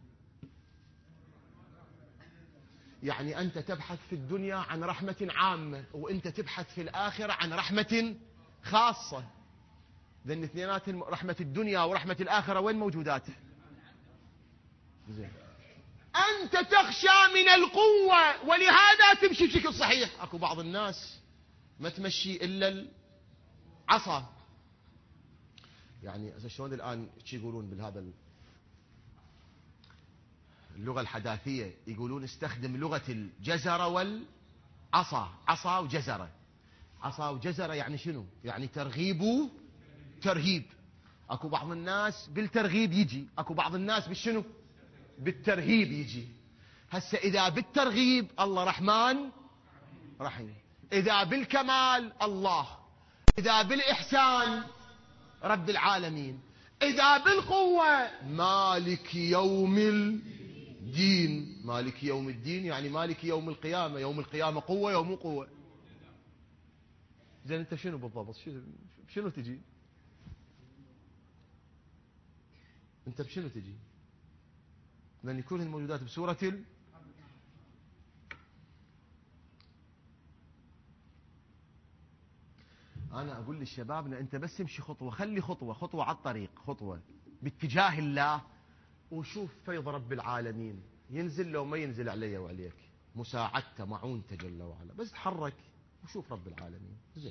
يعني أنت تبحث في الدنيا عن رحمة عامة، وأنت تبحث في الآخرة عن رحمة خاصة. لأن اثنينات رحمة الدنيا ورحمة الآخرة وين موجودات؟ زين، أنت تخشى من القوة ولهذا تمشي بشكل صحيح. أكو بعض الناس ما تمشي إلا العصا. يعني شلون الآن شي يقولون بالهذا اللغة الحداثية يقولون استخدم لغة الجزرة والعصا، عصا وجزرة. عصا وجزرة يعني شنو؟ يعني ترغيب وترهيب. اكو بعض الناس بالترغيب يجي، اكو بعض الناس بالشنو؟ بالترهيب يجي. هسه اذا بالترغيب الله رحمن رحيم، اذا بالكمال الله، اذا بالاحسان رب العالمين، اذا بالقوة مالك يوم الدين. مالك يوم الدين يعني مالك يوم القيامة. يوم القيامة قوة يوم قوة. زين انت شنو بالضبط؟ شنو تجي انت؟ بشنو تجي؟ لان كل الموجودات بسورة انا اقول للشباب انت بس امشي خطوة، خلي خطوة على الطريق، خطوة باتجاه الله، وشوف فيض رب العالمين ينزل لو ما ينزل علي وعليك، مساعدته معونته جل وعلا. بس تحرك وشوف رب العالمين. زين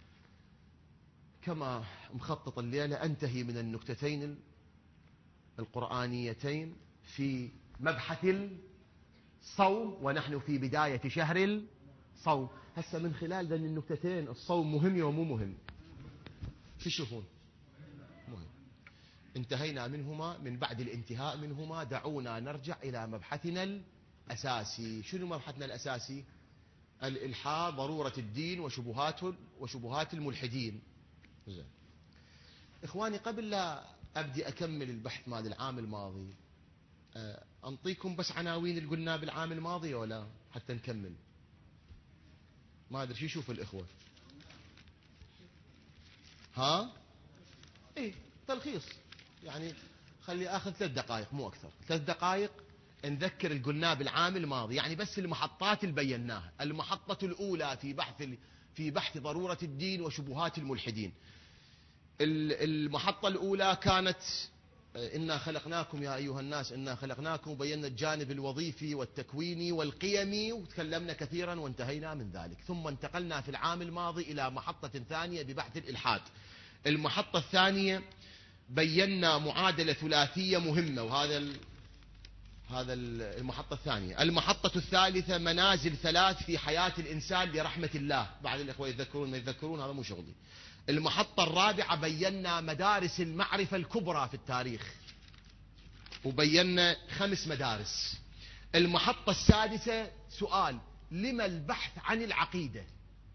كما مخطط الليلة انتهي من النكتتين القرآنيتين في مبحث الصوم، ونحن في بداية شهر الصوم. هسه من خلال ذن النكتتين الصوم مهم يوم مو مهم؟ شو تشوفون؟ مهم. انتهينا منهما. من بعد الانتهاء منهما دعونا نرجع إلى مبحثنا الأساسي. شنو مبحثنا الأساسي؟ الإلحاد، ضرورة الدين وشبهات الملحدين. زين إخواني، قبل لا أبدي أكمل البحث مال العام الماضي، أنطيكم بس عناوين اللي قلنا بالعام الماضي ولا حتى نكمل؟ ما أدري شو يشوف الإخوة. ها؟ إيه تلخيص يعني. خلي آخذ 3 دقائق مو أكثر. 3 دقائق نذكر اللي قلناه بالعام الماضي، يعني بس المحطات اللي بيناها. المحطة الأولى في بحث ضرورة الدين وشبهات الملحدين. المحطة الأولى كانت إنا خلقناكم يا أيها الناس، إنا خلقناكم، وبينا الجانب الوظيفي والتكويني والقيمي وتكلمنا كثيرا وانتهينا من ذلك. ثم انتقلنا في العام الماضي إلى محطة ثانية ببحث الإلحاد. المحطة الثانية بينا معادلة ثلاثية مهمة، هذا المحطة الثانية. المحطة الثالثة منازل 3 في حياة الإنسان لرحمة الله. بعض الإخوة يتذكرون ما يتذكرون، هذا مو شغلي. المحطة الرابعة بينا مدارس المعرفة الكبرى في التاريخ، وبينا 5 مدارس. المحطة السادسة سؤال: لما البحث عن العقيدة؟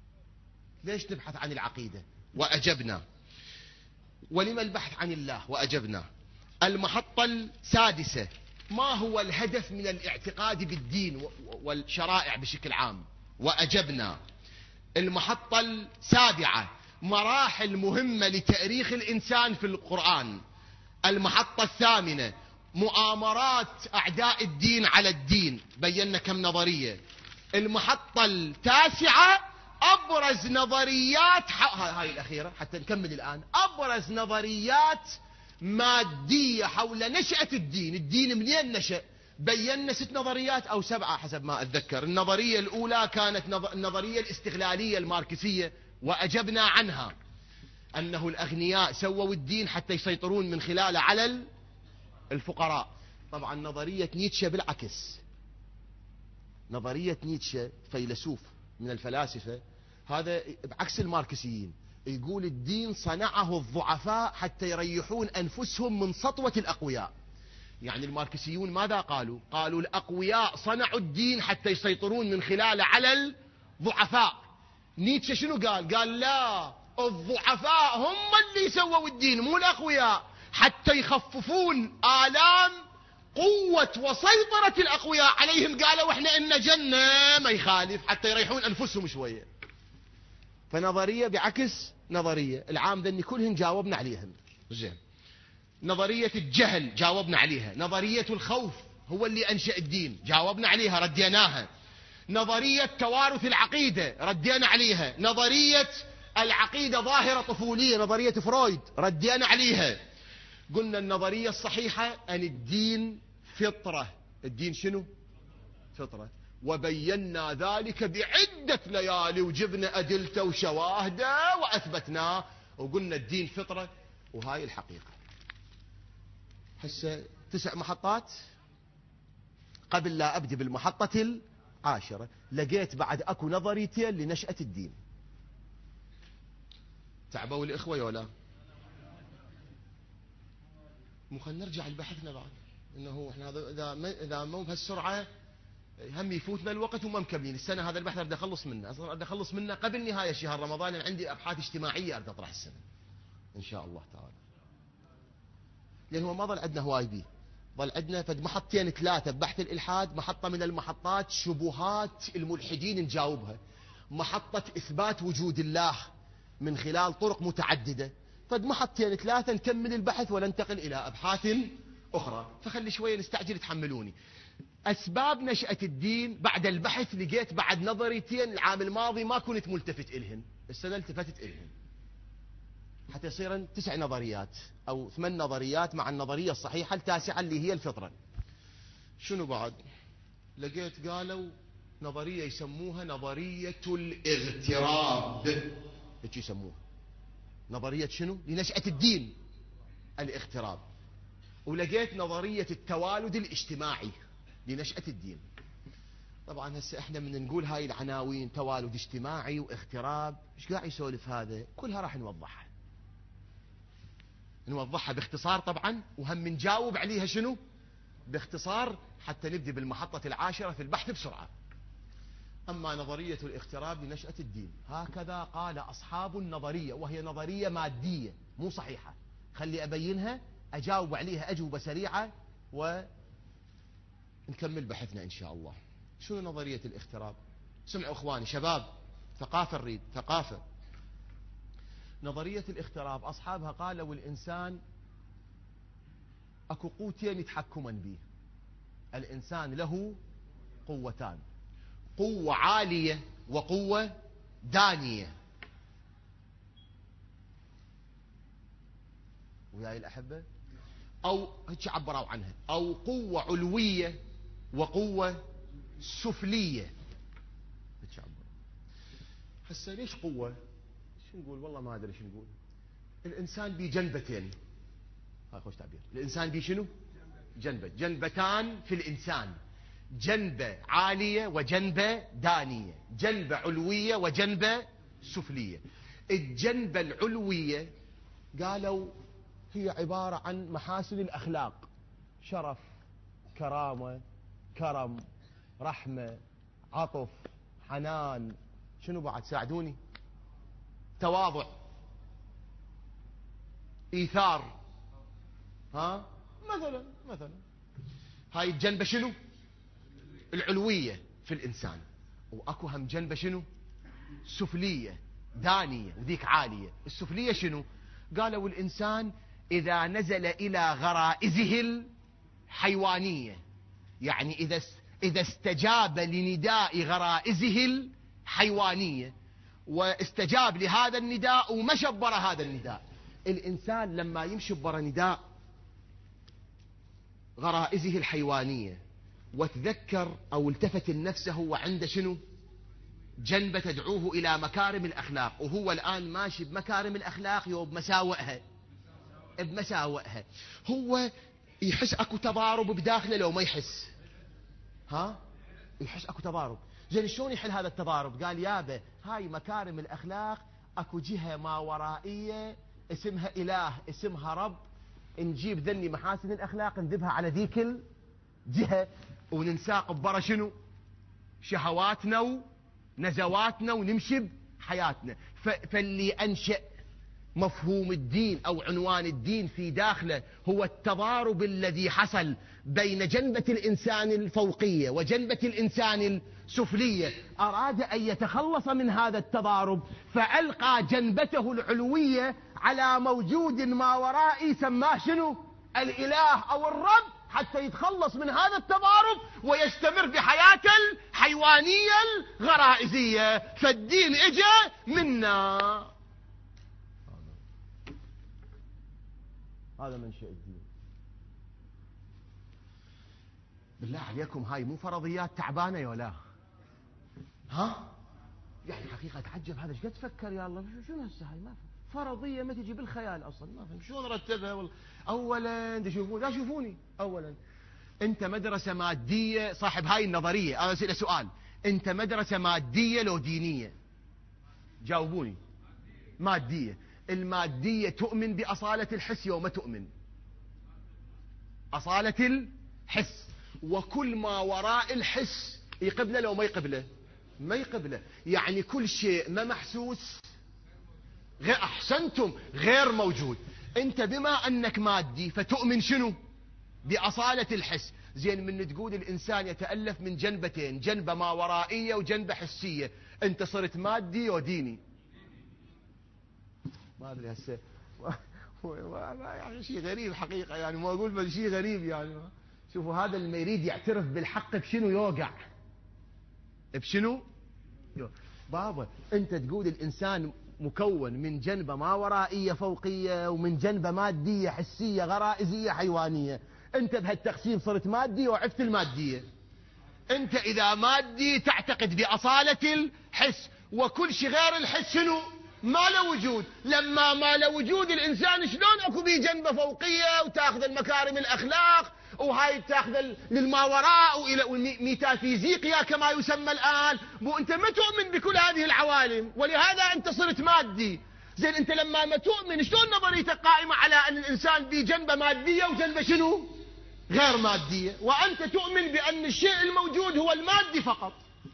ليش نبحث عن العقيدة؟ وأجبنا. ولما البحث عن الله؟ وأجبنا. المحطة السادسة: ما هو الهدف من الاعتقاد بالدين والشرائع بشكل عام؟ وأجبنا. المحطة السابعة: مراحل مهمة لتأريخ الإنسان في القرآن. المحطة الثامنة: مؤامرات أعداء الدين على الدين، بينا كم نظرية. المحطة التاسعة: أبرز نظريات هاي الأخيرة حتى نكمل الآن. أبرز نظريات مادية حول نشأة الدين. الدين منين نشأ؟ بينا 6 نظريات أو 7 حسب ما أتذكر. النظرية الأولى كانت النظرية الاستغلالية الماركسية، وأجبنا عنها أنه الأغنياء سووا الدين حتى يسيطرون من خلاله على الفقراء. طبعا نظرية نيتشه بالعكس. نظرية نيتشه فيلسوف من الفلاسفة، هذا بعكس الماركسيين، يقول الدين صنعه الضعفاء حتى يريحون أنفسهم من سطوة الأقوياء. يعني الماركسيون ماذا قالوا؟ قالوا الأقوياء صنعوا الدين حتى يسيطرون من خلاله على الضعفاء. نيتشه شنو قال؟ قال لا، الضعفاء هم اللي سووا الدين مو الأقوياء، حتى يخففون آلام قوة وسيطرة الأقوياء عليهم. قالوا احنا إن جنة ما يخالف، حتى يريحون أنفسهم شوية. فنظرية بعكس نظرية. العام ذني كلهم جاوبنا عليهم. زين. نظرية الجهل جاوبنا عليها. نظرية الخوف هو اللي أنشأ الدين، جاوبنا عليها رديناها. نظرية توارث العقيدة ردينا عليها. نظرية العقيدة ظاهرة طفولية، نظرية فرويد، ردينا عليها. قلنا النظرية الصحيحة أن الدين فطرة. الدين شنو؟ فطرة. وبينا ذلك بعدة ليالي، وجبنا أدلته وشواهده وأثبتناه، وقلنا الدين فطرة، وهاي الحقيقة. هسه 9 محطات قبل لا أبدي بالمحطة 10 لقيت بعد أكو نظريتين لنشأة الدين. تعبوا الإخوة ولا مو خلينا نرجع لبحثنا بعد إنه إحنا إذا مو بهالسرعة هم يفوتنا الوقت وما مكملين السنة. هذا البحث أريد أخلص منه أصلا، أريد أخلص منه قبل نهاية شهر رمضان، لأن عندي أبحاث اجتماعية أريد أطرح السنة إن شاء الله تعالى. لأن هو ما ظل عندنا هواي بيه، ظل عندنا فد محطتين 3 ببحث الإلحاد. محطة من المحطات شبهات الملحدين نجاوبها، محطة إثبات وجود الله من خلال طرق متعددة. فد محطتين 3 نكمل البحث وننتقل إلى أبحاث أخرى. فخلي شوية نستعجل تحملوني. أسباب نشأة الدين بعد البحث لقيت بعد نظريتين العام الماضي ما كنت ملتفت إلهن، السنة التفتت إلهن حتى يصيرن 9 نظريات أو 8 نظريات مع النظرية الصحيحة التاسعة اللي هي الفطرة. شنو بعد لقيت؟ قالوا نظرية يسموها نظرية الاغتراب. ايش يسموها؟ نظرية شنو؟ لنشأة الدين، الاغتراب. ولقيت نظرية التوالد الاجتماعي لنشأة الدين. طبعا هسه احنا من نقول هاي العناوين توالد اجتماعي واغتراب، ايش قاعد يسولف هذا؟ كلها راح نوضحها باختصار طبعا، وهم نجاوب عليها شنو باختصار حتى نبدي بالمحطة 10 في البحث بسرعة. أما نظرية الاغتراب لنشأة الدين هكذا قال أصحاب النظرية، وهي نظرية مادية مو صحيحة. خلي أبينها، أجاوب عليها أجوبة سريعة ونكمل بحثنا إن شاء الله. شنو نظرية الاغتراب؟ سمعوا إخواني شباب، ثقافة نريد، ثقافة. نظرية الاغتراب أصحابها قالوا الإنسان أكو قوتين يتحكما به. الإنسان له قوتان، قوة عالية وقوة دانية. وياي الأحبة؟ أو هيك عبروا عنها، أو قوة علوية وقوة سفلية. هيك عبروا. هسه ليش قوة؟ شو نقول؟ والله ما أدري شو نقول. الإنسان بيه جنبتين، هاي خوش تعبير. الإنسان بيه شنو؟ جنبتان في الإنسان، جنبة عالية وجنبة دانية، جنبة علوية وجنبة سفلية. الجنبة العلوية قالوا هي عبارة عن محاسن الأخلاق، شرف، كرامة، كرم، رحمة، عطف، حنان، شنو بعد ساعدوني؟ تواضع، إيثار. مثلا هاي الجنبة شنو؟ العلوية في الإنسان. وأكو هم جنبة شنو؟ سفلية دانية، وذيك عالية. السفلية شنو؟ قالوا الإنسان إذا نزل إلى غرائزه الحيوانية، يعني إذا استجاب لنداء غرائزه الحيوانية واستجاب لهذا النداء ومشى برا هذا النداء. الإنسان لما يمشي برا نداء غرائزه الحيوانية وتذكر أو التفت لنفسه وعنده شنو؟ جنبة تدعوه إلى مكارم الأخلاق، وهو الآن ماشي بمكارم الأخلاق بمساوئها. هو يحس أكو تضارب بداخله لو ما يحس؟ يحس أكو تضارب. زين شلون يحل هذا التضارب؟ قال يابا هاي مكارم الأخلاق أكو جهة ما ورائية اسمها إله، اسمها رب. نجيب ذني محاسن الأخلاق نذبها على ذيك الجهة وننساق برا شنو؟ شهواتنا ونزواتنا ونمشي بحياتنا. فاللي أنشأ مفهوم الدين أو عنوان الدين في داخله هو التضارب الذي حصل بين جنبة الإنسان الفوقية وجنبة الإنسان السفلية. أراد أن يتخلص من هذا التضارب فألقى جنبته العلوية على موجود ما ورائي سماه شنو؟ الإله أو الرب، حتى يتخلص من هذا التضارب ويستمر بحياته الحيوانية الغرائزية. فالدين إجا منا. هذا منشأ الدين. بالله عليكم هاي مو فرضيات تعبانة يا ولا؟ يعني حقيقة أتعجب هذا ايش قد تفكر يا الله؟ شنو هسه هاي؟ ما فرضية ما تجي بالخيال أصلا، ما فهم شلون رتبها والله. أولا تشوفون، لا شوفوني، أولا انت مدرسة مادية صاحب هاي النظرية، انا اسأل سؤال، انت مدرسة مادية لو دينية؟ جاوبوني. مادية. المادية تؤمن بأصالة الحس يوم ما تؤمن أصالة الحس، وكل ما وراء الحس يقبله لو ما يقبله؟ ما يقبله. يعني كل شيء ما محسوس غير، أحسنتم، غير موجود. انت بما انك مادي فتؤمن شنو؟ بأصالة الحس. زين، من تقول الإنسان يتألف من جنبتين، جنبة ما ورائية وجنبة حسية، انت صرت مادي وديني. ما ادري هسه يعني شيء غريب حقيقة، يعني ما اقول بس شيء غريب يعني. شوفوا هذا اللي يريد يعترف بالحق بشنو يوقع؟ بشنو؟ بابا انت تقول الانسان مكون من جنبة ما ورائية فوقية ومن جنبة مادية حسية غرائزية حيوانية، انت بهالتقسيم صرت مادي وعفت المادية. انت اذا مادي تعتقد بأصالة الحس، وكل شيء غير الحس شنو؟ ما له وجود. لما ما له وجود الانسان شلون اكو بيه جنبه فوقيه وتاخذ المكارم الاخلاق وهاي تاخذ للماوراء والى الميتافيزيقيا كما يسمى الان؟ مو انت ما تؤمن بكل هذه العوالم، ولهذا انت صرت مادي. زين، انت لما ما تؤمن شلون نظريتك قائمه على ان الانسان بيه جنبه ماديه وجنبه شنو؟ غير ماديه، وانت تؤمن بان الشيء الموجود هو المادي فقط.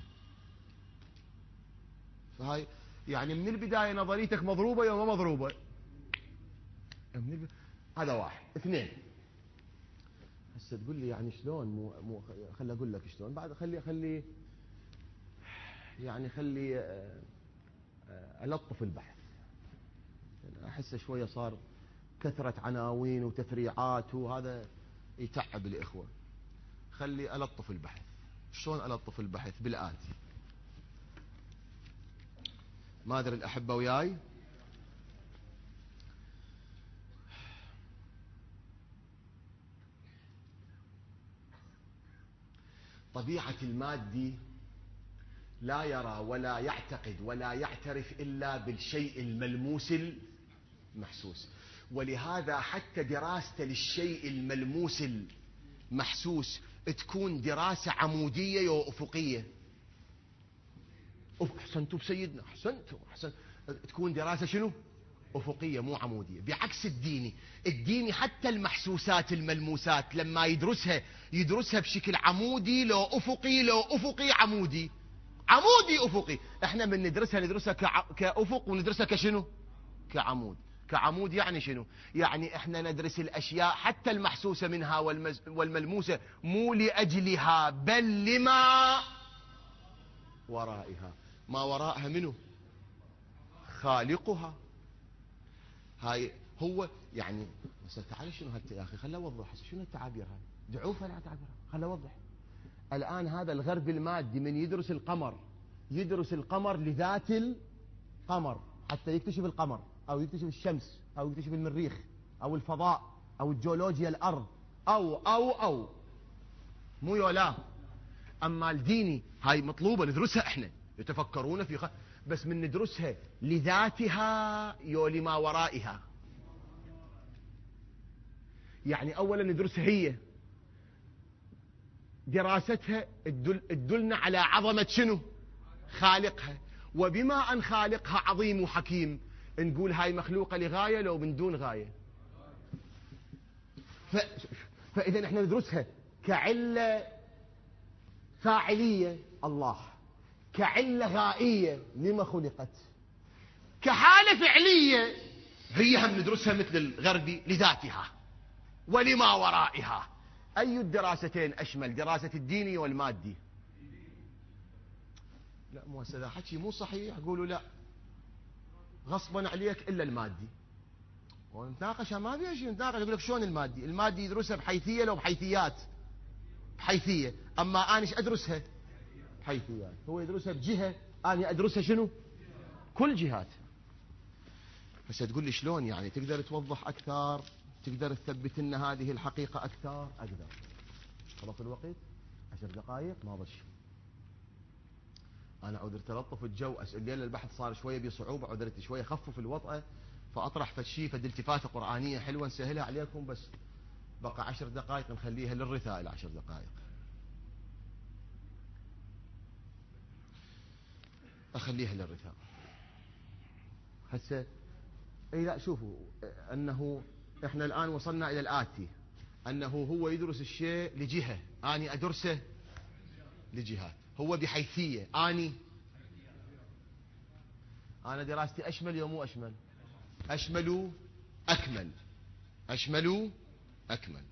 فهاي يعني من البداية نظريتك مضروبة يوم ما مضروبة. هذا واحد. اثنين، هسه تقول لي يعني شلون؟ مو خلي اقول لك شلون بعد. خلي يعني ألطف البحث. احس شوية صار كثرة عناوين وتفريعات وهذا يتعب الإخوة. خلي ألطف البحث. شلون ألطف البحث؟ بالآتي. ما أدري الأحبة وياي؟ طبيعة المادي لا يرى ولا يعتقد ولا يعترف إلا بالشيء الملموس المحسوس، ولهذا حتى دراسته للشيء الملموس المحسوس تكون دراسة عمودية وأفقية. أحسنتم بسيدنا، أحسنتم. تكون دراسة شنو؟ أفقية مو عمودية، بعكس الديني حتى المحسوسات الملموسات لما يدرسها بشكل عمودي لو أفقي عمودي أفقي. احنا من ندرسها كأفق وندرسها كشنو؟ كعمود يعني شنو؟ يعني احنا ندرس الأشياء حتى المحسوسة منها والملموسة مو لأجلها بل لما ورائها. ما وراءها منه؟ خالقها. هاي هو يعني. بس تعال شنو يا اخي، خليني اوضح شنو التعابير هاي. دعوفه لا تعابير، خليني اوضح. الان هذا الغرب المادي من يدرس القمر لذات القمر، حتى يكتشف القمر او يكتشف الشمس او يكتشف المريخ او الفضاء او الجيولوجيا الارض او مو يولا. اما الديني هاي مطلوبه ندرسها احنا، يتفكرون في بس من ندرسها لذاتها لما ورائها. يعني اولا ندرسها هي، دراستها تدلنا على عظمة شنو؟ خالقها. وبما ان خالقها عظيم وحكيم نقول هاي مخلوقة لغاية لو من دون غاية. فاذا احنا ندرسها كعلة فاعلية الله، كعلة غائية لما خلقت، كحالة فعلية هي هم ندرسها مثل الغربي لذاتها ولما ورائها. أي الدراستين أشمل، دراسة الديني والمادي؟ لا مو هذا حكي مو صحيح. قولوا لا غصبا عليك إلا المادي. ونتناقش ما فيها شيء نتناقش. أقول لك شلون المادي يدرسها بحيثية لو بحيثيات؟ بحيثية. أما أنا إيش أدرسها؟ بحيثيات. هو يدرسها بجهة، أنا أدرسها شنو؟ كل جهات. بس تقول لي شلون يعني؟ تقدر توضح أكثر؟ تقدر تثبت لنا هذه الحقيقة أكثر؟ أقدر. خلص الوقت 10 دقائق ما ضل شيء. أنا عذرت ألطف الجو. الليلة البحث صار شوية بصعوبة، عذرت شوية خفف الوطأة فأطرح فشي التفاتة قرآنية حلوة نسهلها عليكم. بس بقى 10 دقائق نخليها للرثاء، 10 دقائق. أخليها للرثاء هسه. اي لا، شوفوا انه احنا الان وصلنا الى الاتي، انه هو يدرس الشيء لجهة، اني ادرسه لجهات، هو بحيثية، انا دراستي اشمل يوم مو اشمل، اشمل اكمل، اشمل اكمل.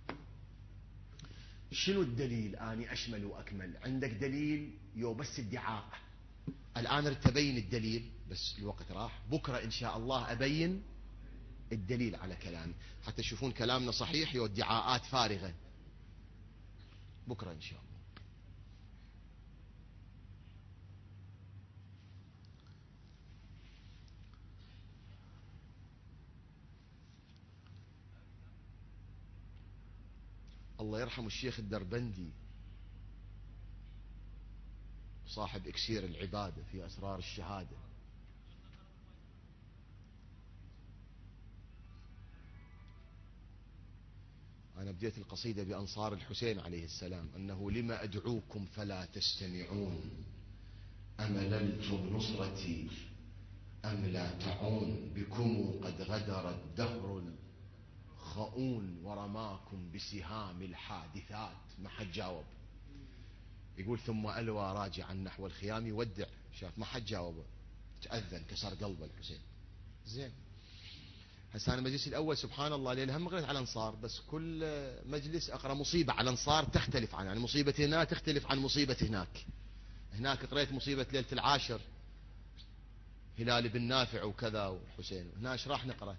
شنو الدليل اني اشمل واكمل؟ عندك دليل يو بس ادعاء. الان اريد ابين الدليل بس الوقت راح، بكره ان شاء الله ابين الدليل على كلامي حتى تشوفون كلامنا صحيح يو ادعاءات فارغة. بكره ان شاء الله. الله يرحم الشيخ الدربندي صاحب إكسير العبادة في أسرار الشهادة، أنا بديت القصيدة بأنصار الحسين عليه السلام، أنه لما أدعوكم فلا تستمعون، أمللتم نصرتي أم لا تعون، بكم قد غدر الدهر الخؤون، ورماكم بسهام الحادثات. ما حد جاوب. يقول ثم ألوى راجعا نحو الخيام يودع، شاف ما حد جاوبه، تأذن كسر قلبه الحسين. زين هسه أنا المجلس الأول سبحان الله ليلة هم قريت على الأنصار، بس كل مجلس أقرأ مصيبة على الأنصار تختلف عن يعني مصيبة هنا تختلف عن مصيبة هناك. هناك قريت مصيبة ليلة العاشر هلال بن نافع وكذا والحسين، هنا ايش راح نقرأ؟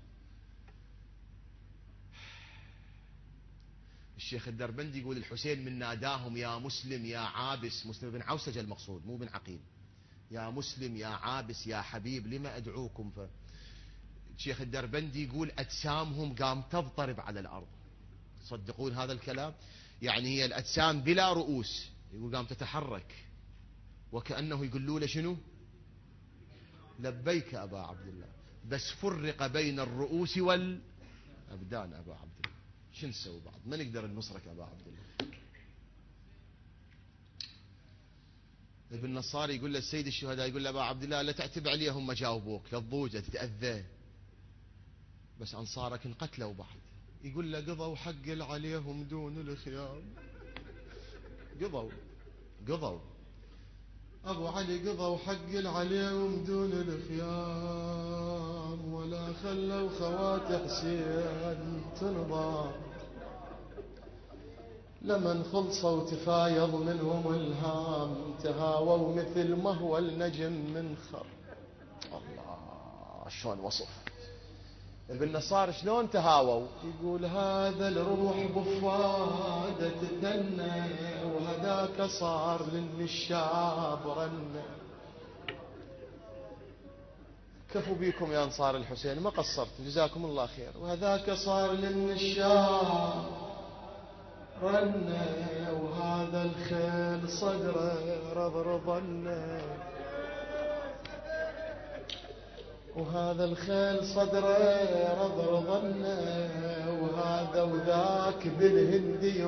الشيخ الدربندي يقول الحسين من ناداهم يا مسلم يا عابس، مسلم بن عوسجة المقصود مو بن عقيل، يا مسلم يا عابس يا حبيب لما أدعوكم. الشيخ الدربندي يقول أجسامهم قام تضطرب على الأرض. تصدقون هذا الكلام؟ يعني هي الأجسام بلا رؤوس، يقول قام تتحرك وكأنه يقولوا له شنو؟ لبيك أبا عبد الله، بس فرق بين الرؤوس والأبدان أبا عبد الله. شو نسوي بعد؟ ما نقدر ننصرك أبا عبد الله. ابن نصار يقول له السيد الشهداء، يقول له أبا عبد الله لا تعتب عليهم ما جاوبوك، لا تضوجه تتأذى، بس أنصارك انقتلوا بعد. يقول له قضوا حق عليهم دون الخيام، قضوا أبو علي قضوا حق عليهم دون الخيام، ولا خلوا خوات حسين تنضام، لمن خلصوا تفايض منهم الهام، تهاووا مثل ما هو النجم من خر. الله شلون وصف ابن نصار شلون تهاووا. يقول هذا الروح بفادة تدنى، وهذاك صار للنشاب رنة. كفوا بيكم يا أنصار الحسين ما قصرتوا جزاكم الله خير. وهذاك صار للنشاب رنة، وهذا الخيل صدره رضرضنه، وهذا الخيل صدره رضرضنه، وهذا وذاك بالهندي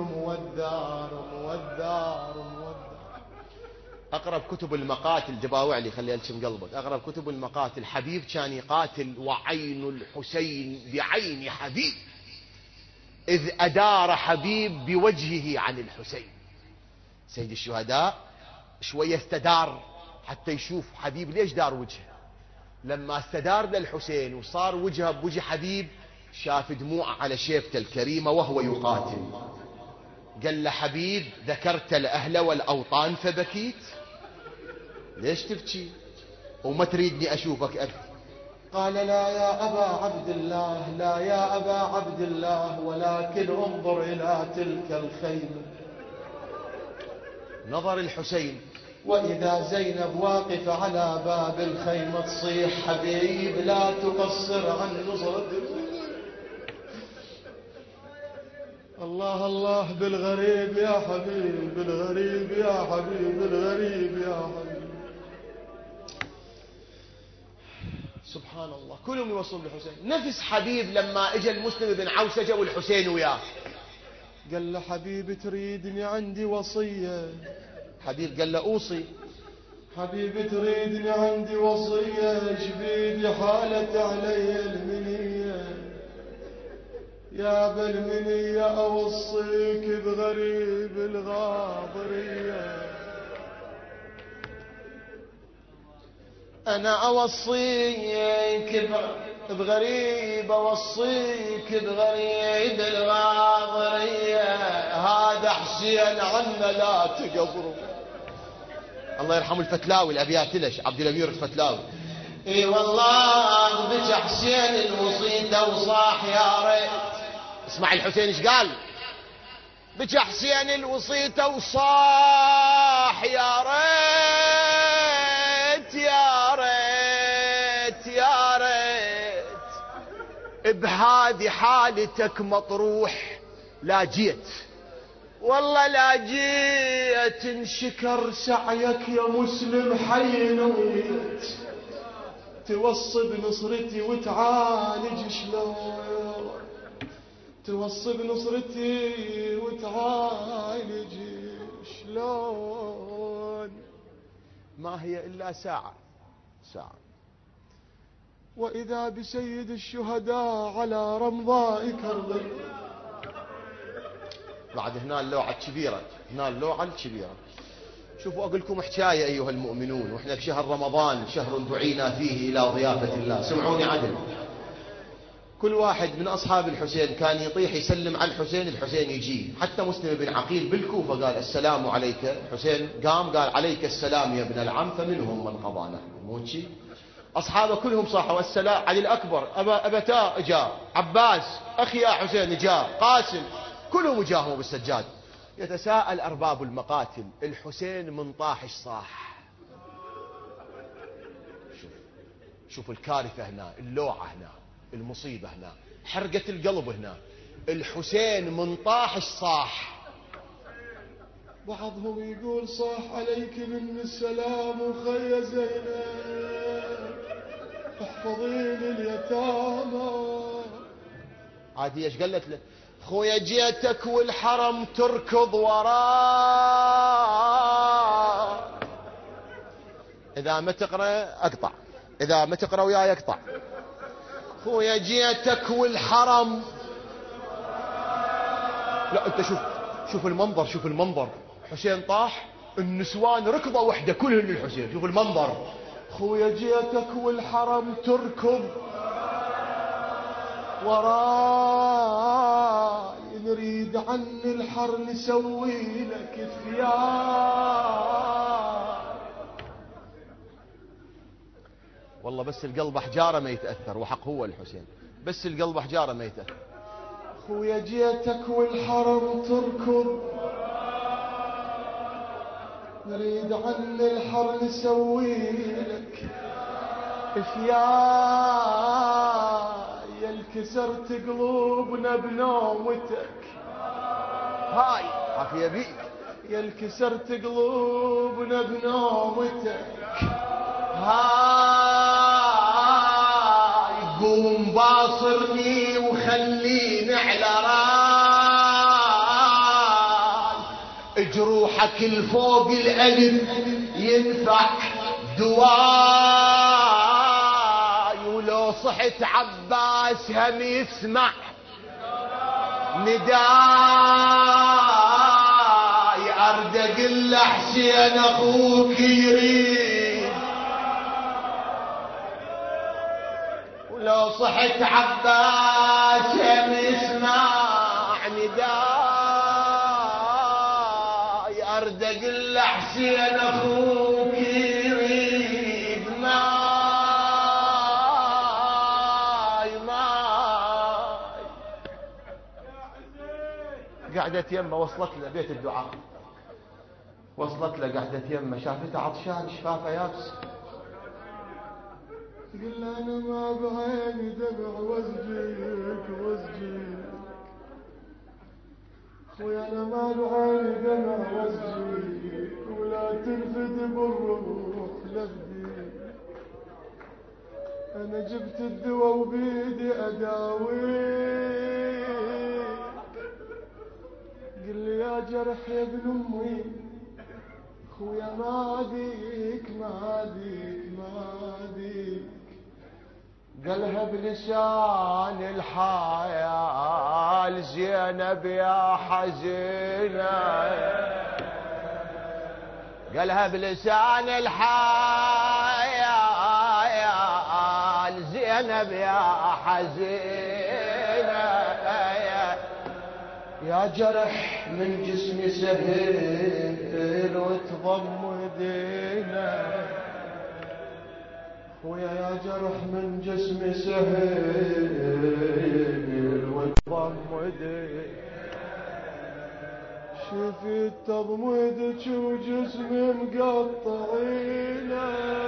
مودار. أقرب كتب المقاتل جباوعلي خليها لكم قلبك، أقرب كتب المقاتل حبيب كان يقاتل وعين الحسين بعين حبيب، إذ أدار حبيب بوجهه عن الحسين. سيد الشهداء شوية استدار حتى يشوف حبيب ليش دار وجهه، لما استدار للحسين وصار وجهه بوجه حبيب شاف دموع على شيبته الكريمة وهو يقاتل. قال له حبيب ذكرت الأهل والأوطان فبكيت، ليش تبكي وما تريدني أشوفك أبكي؟ قال لا يا أبا عبد الله، لا يا أبا عبد الله، ولكن انظر إلى تلك الخيمة. نظر الحسين وإذا زينب واقفة على باب الخيمة تصيح حبيب لا تقصر عن نصرة. الله الله بالغريب يا حبيب، بالغريب يا حبيب، بالغريب يا حبيب. سبحان الله كلهم يوصلون للحسين. نفس حبيب لما اجى المسلم بن عوسجة والحسين وياه، قال له حبيبي تريدني عندي وصية. حبيب قال له أوصي. حبيبي تريدني عندي وصية، شبيدي حالت علي المنية، يا بالمنية أوصيك بغريب الغاضرية. أنا أوصيك بغريب، أوصيك بغريب الغاضرية، هذا حسين عنا لا تقبروا. الله يرحمه الفتلاوي، الأبيات لش عبد الأمير الفتلاوي. اي والله بك حسين الوصيته وصاح يا ريت. اسمع الحسين ايش قال؟ بك حسين الوصيته وصاح يا ريت يا ريت يا ريت، بهذه حالتك مطروح لا جيت، والله لا جيت انشكر سعيك يا مسلم حي نويت، توصي بنصرتي وتعالج شلون، توصي بنصرتي وتعالج شلون. ما هي إلا ساعة ساعة، وإذا بسيد الشهداء على رمضاء كربلاء. بعد هنا اللوعة الكبيرة، هنا اللوعة الكبيرة. شوفوا أقول لكم حكاية أيها المؤمنون، وإحنا في شهر رمضان، شهر دعينا فيه إلى ضيافة الله. سمعوني عدل، كل واحد من أصحاب الحسين كان يطيح يسلم على الحسين، الحسين يجي. حتى مسلم بن عقيل بالكوفة قال السلام عليك، الحسين قام قال عليك السلام يا ابن العم، فمنهم من قضى نحبه. مو شي؟ أصحابه كلهم صاحوا السلام. علي الأكبر أبتا جاء، عباس أخي يا حسين جاء، قاسم، كلهم جاءوا بالسجاد. يتساءل أرباب المقاتل، الحسين من طاحش صاح. شوف الكارثة هنا، اللوعة هنا، المصيبة هنا، حرقة القلب هنا. الحسين من طاحش صاح. بعضهم يقول صاح عليك من السلام وخي زينب احفظين اليتامى. عادي ايش قالت له؟ خويا جيتك والحرم تركض وراه. اذا ما تقرا اقطع، اذا ما تقرا وياي اقطع. خويا جيتك والحرم. لا انت شوف المنظر، شوف المنظر. حسين طاح، النسوان ركضه وحده كلهن للحسين. شوف المنظر. خويا جيتك والحرم تركض وراي، نريد عن الحر نسوي لك ثياب. والله بس القلب حجاره ما يتاثر، وحق هو الحسين، بس القلب حجاره ما يتاثر. خويا جيتك والحرم تركض، نريد عن الحر نسوي لك ثياب، يا الكسرت قلوبنا بنومتك. هاي عافية بيك. يا الكسرت قلوبنا بنومتك. هاي قوم باصرني وخليني على راي، جروحك الفوق الألف ينفع دواي، ولو صحت عباس هم يسمع نداي، أرد أقول حسين أخوك يريد، ولو صحت عباس هم يسمع نداي، أرد أقول حسين أخوك يريد. قعدت يمه، وصلت له بيت الدعاء، وصلت له قعدت يمه، شافته عطشان، شفافه يابس. قل له انا ما بعيني دمع واسجيك واسجيك، خويا انا ما بعيني دمع واسجيك، ولا تنفد بالروح لفديك، انا جبت الدواء وبيدي اداويك، يا جرح يا ابن امي خويا ما ديك قالها بلسان الحال زينب يا حزينة قالها بلسان الحال زينب يا حزينة يا جرح من جسمي سهل وتضم دينا خويا يا جرح من جسمي سهل وتضم دينا شفت تضمدك وجسمي مقطعينه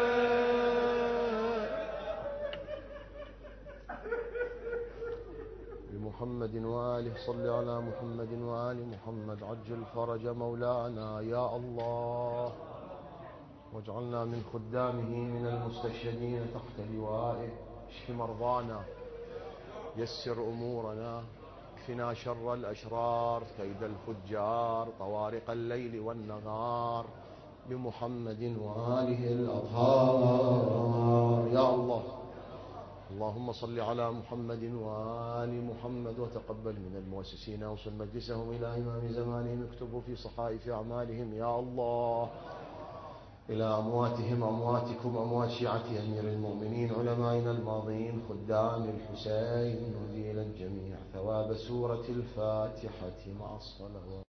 بمحمد وآله صل على محمد وآل محمد عجل فرج مولانا يا الله واجعلنا من خدامه من المستشهدين تحت لوائه اشف مرضانا يسر أمورنا اكفنا شر الأشرار كيد الفجار طوارق الليل والنهار بمحمد وآله الأطهار يا الله اللهم صل على محمد وآل محمد وتقبل من المؤسسين وصل مجلسهم إلى إمام زمانهم اكتبوا في صحائف أعمالهم يا الله إلى أمواتهم أمواتكم أموات شيعة أمير المؤمنين علمائنا الماضين خدام الحسين نزيل الجميع ثواب سورة الفاتحة مع الصلوات.